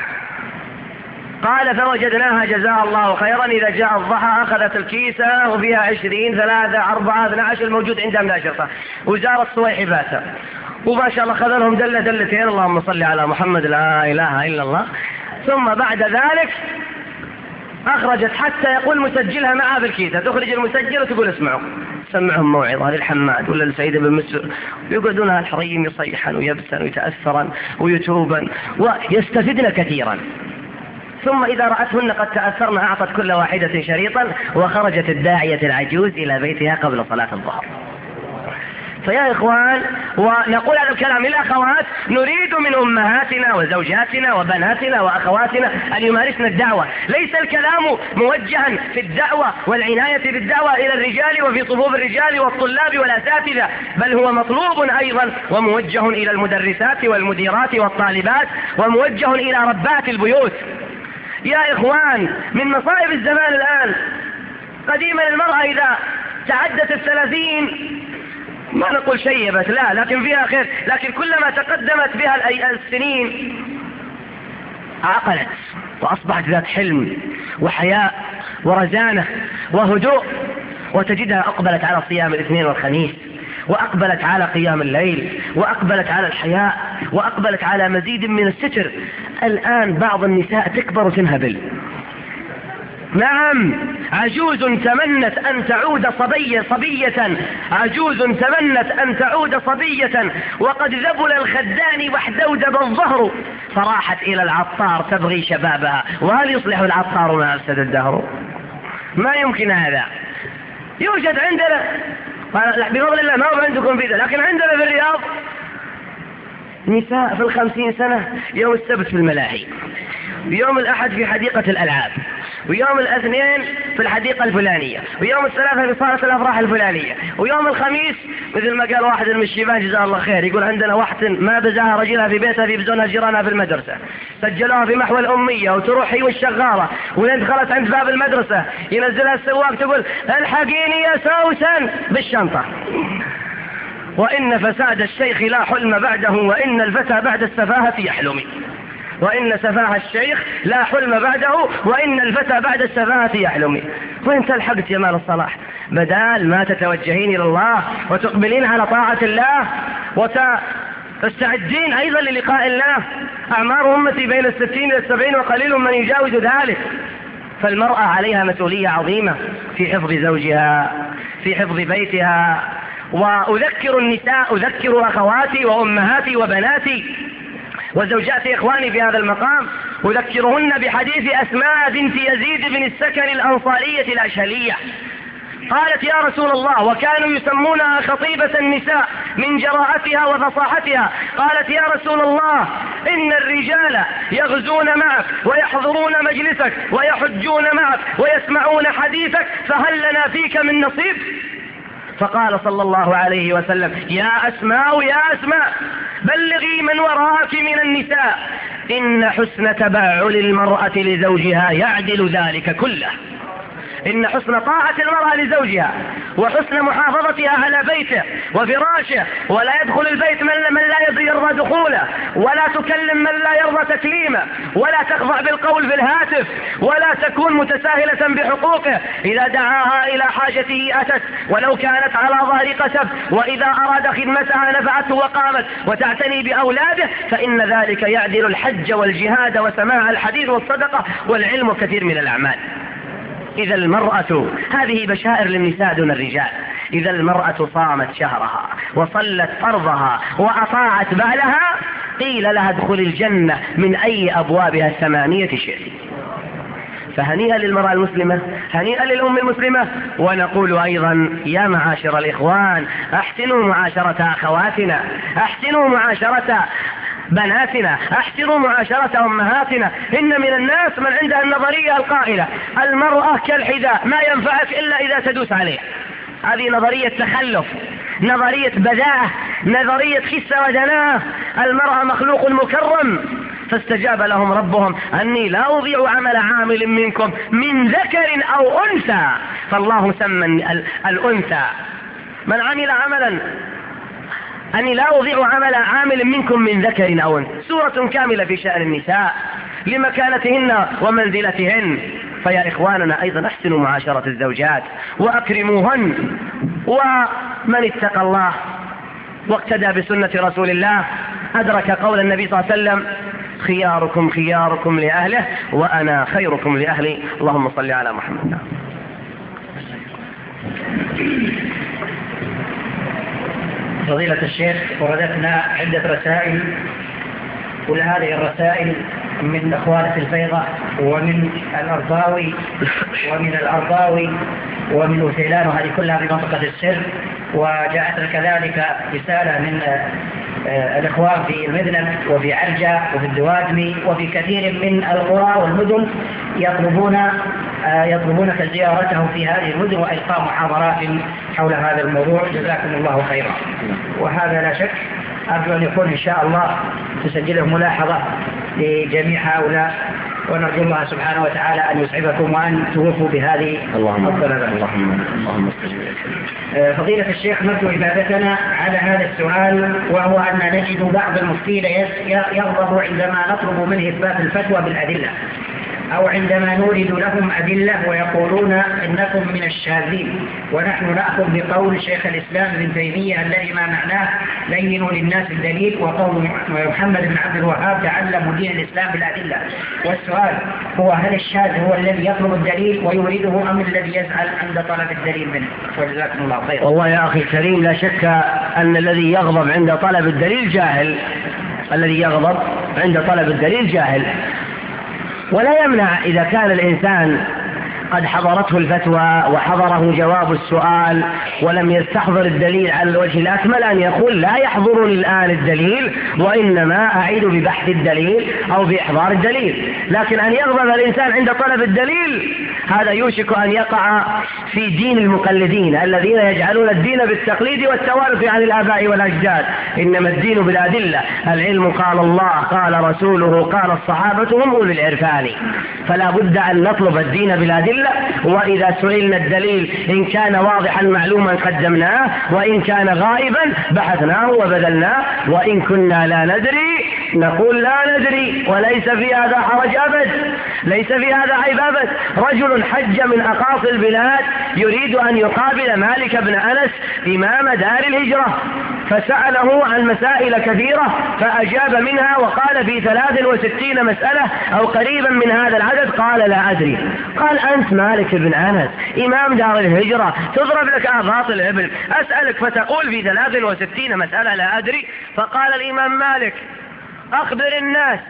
قال: فوجدناها جزاها الله خيرا إذا جاء الضحى أخذت الكيسة وفيها 20 3 4 12 الموجود عندها من الأشرطة، وزارة صويحباتها، وما شاء الله خذ لهم دلة دلتين، اللهم صل على محمد، لا إله إلا الله. ثم بعد ذلك أخرجت حتى يقول مسجلها معها بالكيسة، تخرج المسجل وتقول: اسمعوا. سمعهم موعظة للحماد ولا لسعيد بن مسعود، يقعدون الحريم يصيحا ويبسا ويتأثرا ويتوبا ويستفدن كثيرا. ثم إذا رأتهن قد تأثرن أعطت كل واحدة شريطا، وخرجت الداعية العجوز إلى بيتها قبل صلاة الظهر. فيا إخوان، ونقول هذا الكلام للأخوات: نريد من أمهاتنا وزوجاتنا وبناتنا وأخواتنا أن يمارسن الدعوة. ليس الكلام موجها في الدعوة والعناية بالدعوة إلى الرجال وفي صفوف الرجال والطلاب والأساتذة، بل هو مطلوب أيضا وموجه إلى المدرسات والمديرات والطالبات، وموجه إلى ربات البيوت. يا إخوان، من مصائب الزمان الآن، قديما المرأة إذا تعدت 30 ما نقول شيبت، لا، لكن فيها خير، لكن كلما تقدمت بها السنين عقلت وأصبحت ذات حلم وحياء ورزانة وهدوء، وتجدها أقبلت على صيام الاثنين والخميس، وأقبلت على قيام الليل، وأقبلت على الحياء، وأقبلت على مزيد من الستر. الآن بعض النساء تكبر وتنهبل. نعم، عجوز تمنت أن تعود صبية، عجوز تمنت أن تعود صبية، وقد ذبل الخدان واحدودب الظهر، فراحت إلى العطار تبغي شبابها، وهل يصلح العطار ما أفسد الدهر؟ ما يمكن هذا. يوجد عندنا بفضل الله، ما هو عندكم في ذا، لكن عندنا في الرياض نساء في 50 سنة يوم السبت في الملاهي، ويوم الأحد في حديقة الألعاب، ويوم الاثنين في الحديقة الفلانية، ويوم الثلاثاء في صالة الأفراح الفلانية، ويوم الخميس مثل ما قال واحد من الشيبان جزاه الله خير، يقول: عندنا واحدة ما بزاها رجلها في بيتها، في بزونها جيرانها في المدرسة، سجلوها في محو الأمية، وتروح هي والشغالة، ولين دخلت عند باب المدرسة ينزلها السواق تقول: الحقيني يا سوسن بالشنطة. وإن فساد الشيخ لا حلم بعده، وإن الفتى بعد السفاهة يحلم. وإن سفاه الشيخ لا حلم بعده، وإن الفتى بعد السفاهة يحلم. وإن تلحقت جمال الصلاح، بدال ما تتوجهين إلى الله وتقبلين على طاعة الله وتستعدين أيضا للقاء الله. أعمار أمتي بين 60 إلى 70 وقليل من يجاوز ذلك. فالمرأة عليها مسؤولية عظيمة في حفظ زوجها، في حفظ بيتها. وأذكر النساء، أذكر أخواتي وأمهاتي وبناتي وزوجات إخواني في هذا المقام، أذكرهن بحديث أسماء بنت يزيد بن السكن الأنصارية الأشهلية. قالت: يا رسول الله، وكانوا يسمونها خطيبة النساء من جراءتها وفصاحتها، قالت: يا رسول الله، إن الرجال يغزون معك ويحضرون مجلسك ويحجون معك ويسمعون حديثك، فهل لنا فيك من نصيب؟ فقال صلى الله عليه وسلم: يا أسماء، يا أسماء، بلغي من وراءك من النساء إن حسن تبعل المرأة لزوجها يعدل ذلك كله. إن حسن طاعة المرأة لزوجها وحسن محافظتها على بيته وفراشه، ولا يدخل البيت من لا يرضى دخوله، ولا تكلم من لا يرضى تكليمه، ولا تخضع بالقول في الهاتف، ولا تكون متساهلة بحقوقه. إذا دعاها إلى حاجته أتت ولو كانت على ظهر قسب، وإذا أراد خدمتها نفعته وقامت وتعتني بأولاده، فإن ذلك يعدل الحج والجهاد وسماع الحديث والصدقة والعلم كثير من الأعمال. إذا المرأة، هذه بشائر للنساء دون الرجال، إذا المرأة صامت شهرها وصلت فرضها وأطاعت بعلها قيل لها ادخل الجنة من أي أبوابها 8 شئت. فهنيئا للمرأة المسلمة، هنيئا للأم المسلمة. ونقول أيضا يا معاشر الإخوان احسنوا معاشرة أخواتنا، احسنوا معاشرة بناتنا، احسنوا معاشرة أمهاتنا. إن من الناس من عندها النظرية القائلة المرأة كالحذاء ما ينفعك إلا إذا تدوس عليه. هذه نظرية تخلف، نظرية بداءة، نظرية خسة ودناءة. المرأة مخلوق مكرم، فاستجاب لهم ربهم أني لا أضيع عمل عامل منكم من ذكر أو أنثى. فالله سمى الأنثى من عمل عملا أني لا أضيع عمل عامل منكم من ذكر أو أنثى. سورة كاملة في شأن النساء لمكانتهن ومنزلتهن. فيا إخواننا أيضا احسنوا معاشرة الزوجات وأكرموهن. ومن اتقى الله واقتدى بسنة رسول الله أدرك قول النبي صلى الله عليه وسلم خياركم خياركم لأهله وأنا خيركم لأهلي. اللهم صل على محمد. فضيلة الشيخ، وردتنا عدة رسائل، كل هذه الرسائل من أخوانة الفيضة ومن الأرضاوي ومن أثيلان، وهذه كلها في منطقة السر. وجاءتنا كذلك رسالة من الإخوان في المذنب وفي عرجة وفي الدوادمي وفي كثير من القرى والمدن يطلبونك زيارتهم في هذه المدن وإلقاء محاضرات حول هذا الموضوع. جزاكم الله خيرا. وهذا لا شك أرجو أن يكون إن شاء الله تسجله ملاحظة لجميع هؤلاء، ونرجو الله سبحانه وتعالى أن يسعدكم وأن توفوا بهذه الطلبة. اللهم فضيلة الشيخ، نرجو إجابتنا على هذا السؤال، وهو أن نجد بعض المفتين يغضب عندما نطلب منه إثبات الفتوى بالأدلة، أو عندما نورد لهم أدلة ويقولون إنكم من الشاذين، ونحن نأخذ بقول شيخ الإسلام ابن تيمية الذي ما معناه لينوا للناس الدليل، وقول محمد بن عبد الوهاب تعلموا دين الإسلام بالأدلة. والسؤال هو هل الشاذ هو الذي يطلب الدليل ويورده أم الذي يزعل عند طلب الدليل منه؟ وجزاكم الله خيرا. والله يا أخي الكريم لا شك أن الذي يغضب عند طلب الدليل جاهل، الذي يغضب عند طلب الدليل جاهل. ولا يمنع إذا كان الإنسان قد حضرته الفتوى وحضره جواب السؤال ولم يستحضر الدليل على الوجه الأكمل أن يقول لا يحضرني الآن الدليل وإنما أعيد ببحث الدليل أو بإحضار الدليل. لكن أن يغضب الإنسان عند طلب الدليل هذا يوشك أن يقع في دين المقلدين الذين يجعلون الدين بالتقليد والتوارث عن الآباء والأجداد. إنما الدين بالأدلة، العلم قال الله قال رسوله قال الصحابة هم أولي العرفان. فلا بد أن نطلب الدين بالأدلة، وإذا سئلنا الدليل إن كان واضحا معلوما قدمناه، وإن كان غائبا بحثناه وبذلناه، وإن كنا لا ندري نقول لا ندري. وليس في هذا حرج أبد، ليس في هذا عيب أبد. رجل حج من أقاصي البلاد يريد أن يقابل مالك بن أنس إمام دار الهجرة، فسأله عن مسائل كثيرة فأجاب منها وقال في 63 مسألة أو قريبا من هذا العدد قال لا أدري. قال أنت مالك بن أنس إمام دار الهجرة تضرب لك آفاط الإبل، أسألك فتقول في 63 مسألة لا أدري؟ فقال الإمام مالك أخبر الناس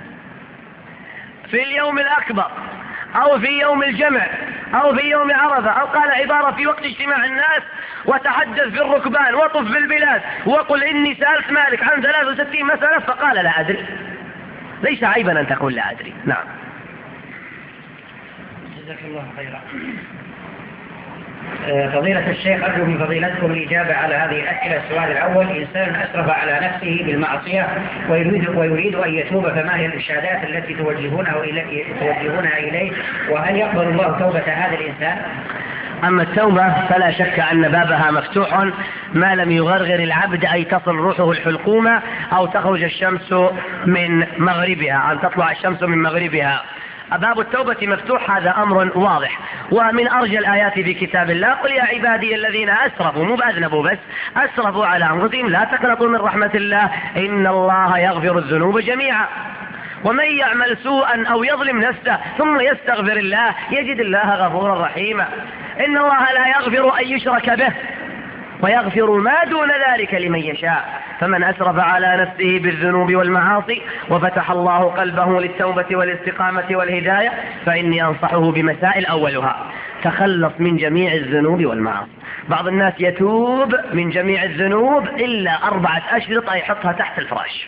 في اليوم الأكبر أو في يوم الجمع أو في يوم عرفة، أو قال عبارة في وقت اجتماع الناس، وتحدث في الركبان وطف في البلاد وقل إني سألت مالك عن 63 مسألة فقال لا أدري. ليس عيبا أن تقول لا أدري. نعم. جزاك الله خيرا. فضيلة الشيخ، أرجو من فضيلتكم الإجابة على هذه الأسئلة. السؤال الأول: إنسان أسرف على نفسه بالمعصية ويريد أن يتوب، فما هي الإرشادات التي توجهونها إليه، وهل يقبل الله توبة هذا الإنسان؟ أما التوبة فلا شك أن بابها مفتوح ما لم يغرغر العبد، أي تصل روحه الحلقومة أو تخرج الشمس من مغربها، أن تطلع الشمس من مغربها. باب التوبة مفتوح، هذا أمر واضح. ومن أرجى الآيات في كتاب الله: قل يا عبادي الذين أسرفوا، مو بأذنبوا بس، أسرفوا على أنفسهم لا تقنطوا من رحمة الله إن الله يغفر الذنوب جميعا ومن يعمل سوءا أو يظلم نفسه ثم يستغفر الله يجد الله غفورا رحيما. إن الله لا يغفر أن يشرك به ويغفر ما دون ذلك لمن يشاء، فمن أسرف على نفسه بالذنوب والمعاصي وفتح الله قلبه للتوبة والاستقامة والهداية فإني أنصحه بمسائل. أولها: تخلص من جميع الذنوب والمعاصي. بعض الناس يتوب من جميع الذنوب إلا 4 أشرطة يحطها تحت الفراش،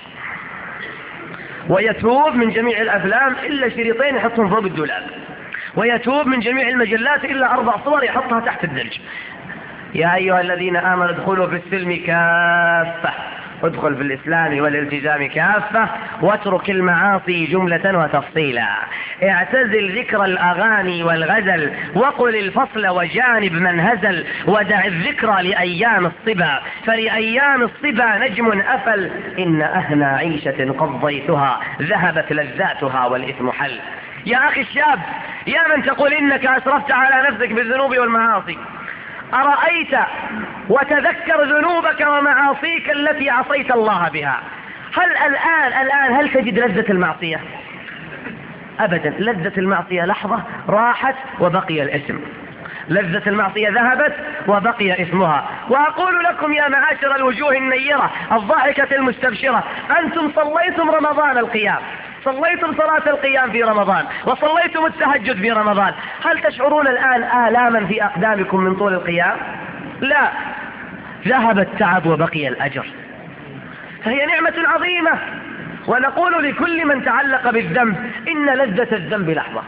ويتوب من جميع الأفلام إلا شريطين يحطهم فوق الدولاب، ويتوب من جميع المجلات إلا 4 صور يحطها تحت الدرج. يا أيها الذين آمنوا ادخلوا في السلم كافة، ادخل في الإسلام والالتزام كافة، واترك المعاصي جملة وتفصيلا. اعتزل ذكر الأغاني والغزل، وقل الفصل وجانب من هزل، ودع الذكر لأيام الصبا، فلأيام الصبا نجم أفل، إن أهنى عيشة قضيتها ذهبت لذاتها والإثم حل. يا أخي الشاب، يا من تقول إنك أسرفت على نفسك بالذنوب والمعاصي، أرأيت وتذكر ذنوبك ومعاصيك التي عصيت الله بها، هل الآن تجد لذة المعصية؟ أبدا. لذة المعصية لحظة راحت وبقي الإثم، لذة المعصية ذهبت وبقي إثمها. وأقول لكم يا معاشر الوجوه النيرة الضاحكة المستبشرة: أنتم صليتم رمضان القيام، صليتم صلاة القيام في رمضان، وصليتم التهجد في رمضان، هل تشعرون الآن آلاما في أقدامكم من طول القيام؟ لا، ذهب التعب وبقي الأجر، فهي نعمة عظيمة. ونقول لكل من تعلق بالذنب: إن لذة الذنب لحظة،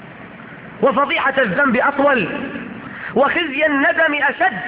وفضيحة الذنب أطول، وخزي الندم أشد،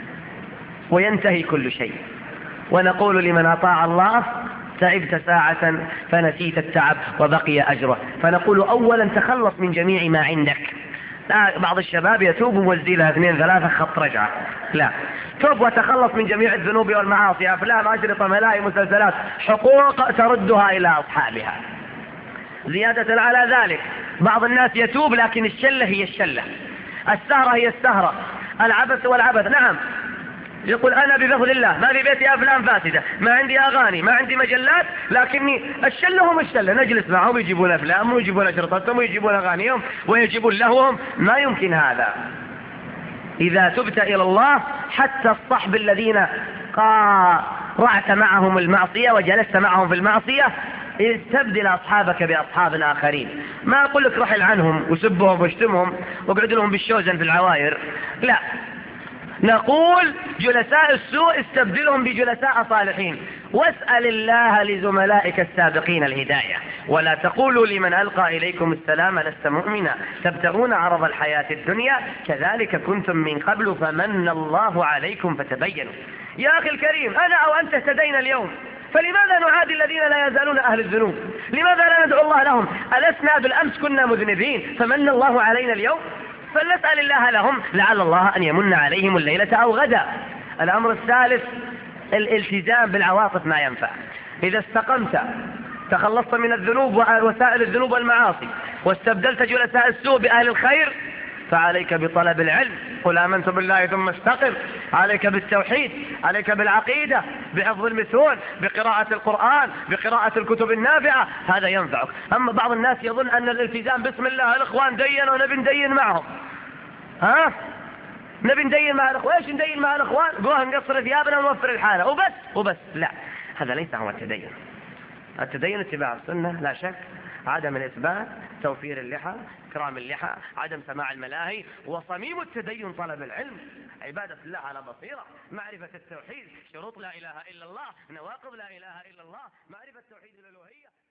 وينتهي كل شيء. ونقول لمن أطاع الله: تعبت ساعة فنسيت التعب وبقي أجره. فنقول: أولا تخلص من جميع ما عندك. بعض الشباب يتوب ويوزي لها 2 3 خط رجعة، لا، توب وتخلص من جميع الذنوب والمعاصي، أفلام، أشرطة، ملاهي، مسلسلات، حقوق تردها إلى أصحابها. زيادة على ذلك، بعض الناس يتوب لكن الشلة هي الشلة، السهرة هي السهرة، العبث والعبث. نعم، يقول: أنا بفضل الله ما في بيتي أفلام فاسدة، ما عندي أغاني، ما عندي مجلات، لكني الشلة هم الشلة، نجلس معهم يجيبون أفلام ويجيبون أشرطتهم ويجيبون أغانيهم ويجيبون لهوهم. ما يمكن هذا. إذا تبت إلى الله، حتى الصحب الذين قارعت معهم المعصية وجلست معهم في المعصية، استبدل أصحابك بأصحاب آخرين. ما أقول لك رحل عنهم وسبهم واشتمهم واقعد لهم بالشوزن في العواير، لا، نقول جلساء السوء استبدلهم بجلساء صالحين، واسأل الله لزملائك السابقين الهداية، ولا تقولوا لمن ألقى إليكم السلام لست مؤمنا تبتغون عرض الحياة الدنيا كذلك كنتم من قبل فمن الله عليكم فتبينوا. يا أخي الكريم، أنا أو أنت اهتدينا اليوم، فلماذا نعادي الذين لا يزالون أهل الذنوب؟ لماذا لا ندعو الله لهم؟ ألسنا بالأمس كنا مذنبين فمن الله علينا اليوم؟ فلنسأل الله لهم لعل الله أن يمن عليهم الليلة أو غدا. الأمر الثالث: الالتزام بالعواطف ما ينفع. إذا استقمت تخلصت من الذنوب وسائل الذنوب والمعاصي واستبدلت جلساء السوء بأهل الخير، فعليك بطلب العلم. قل آمنت بالله ثم استقم. عليك بالتوحيد، عليك بالعقيدة، بحفظ المتون، بقراءة القرآن، بقراءة الكتب النافعة، هذا ينفعك. أما بعض الناس يظن أن الالتزام بسم الله الإخوان دينوا ونبي ندين معهم، نبي ندين مع الإخوان. إيش ندين مع الإخوان؟ قوه نقصر ثيابنا ونوفر الحالة وبس. لا، هذا ليس هو التدين. التدين اتباع السنة لا شك، عدم الإثبات، توفير اللحى، إكرام اللحى، عدم سماع الملاهي. وصميم التدين طلب العلم، عبادة الله على بصيرة، معرفة التوحيد، شروط لا إله إلا الله، نواقض لا إله إلا الله، معرفة توحيد الألوهية.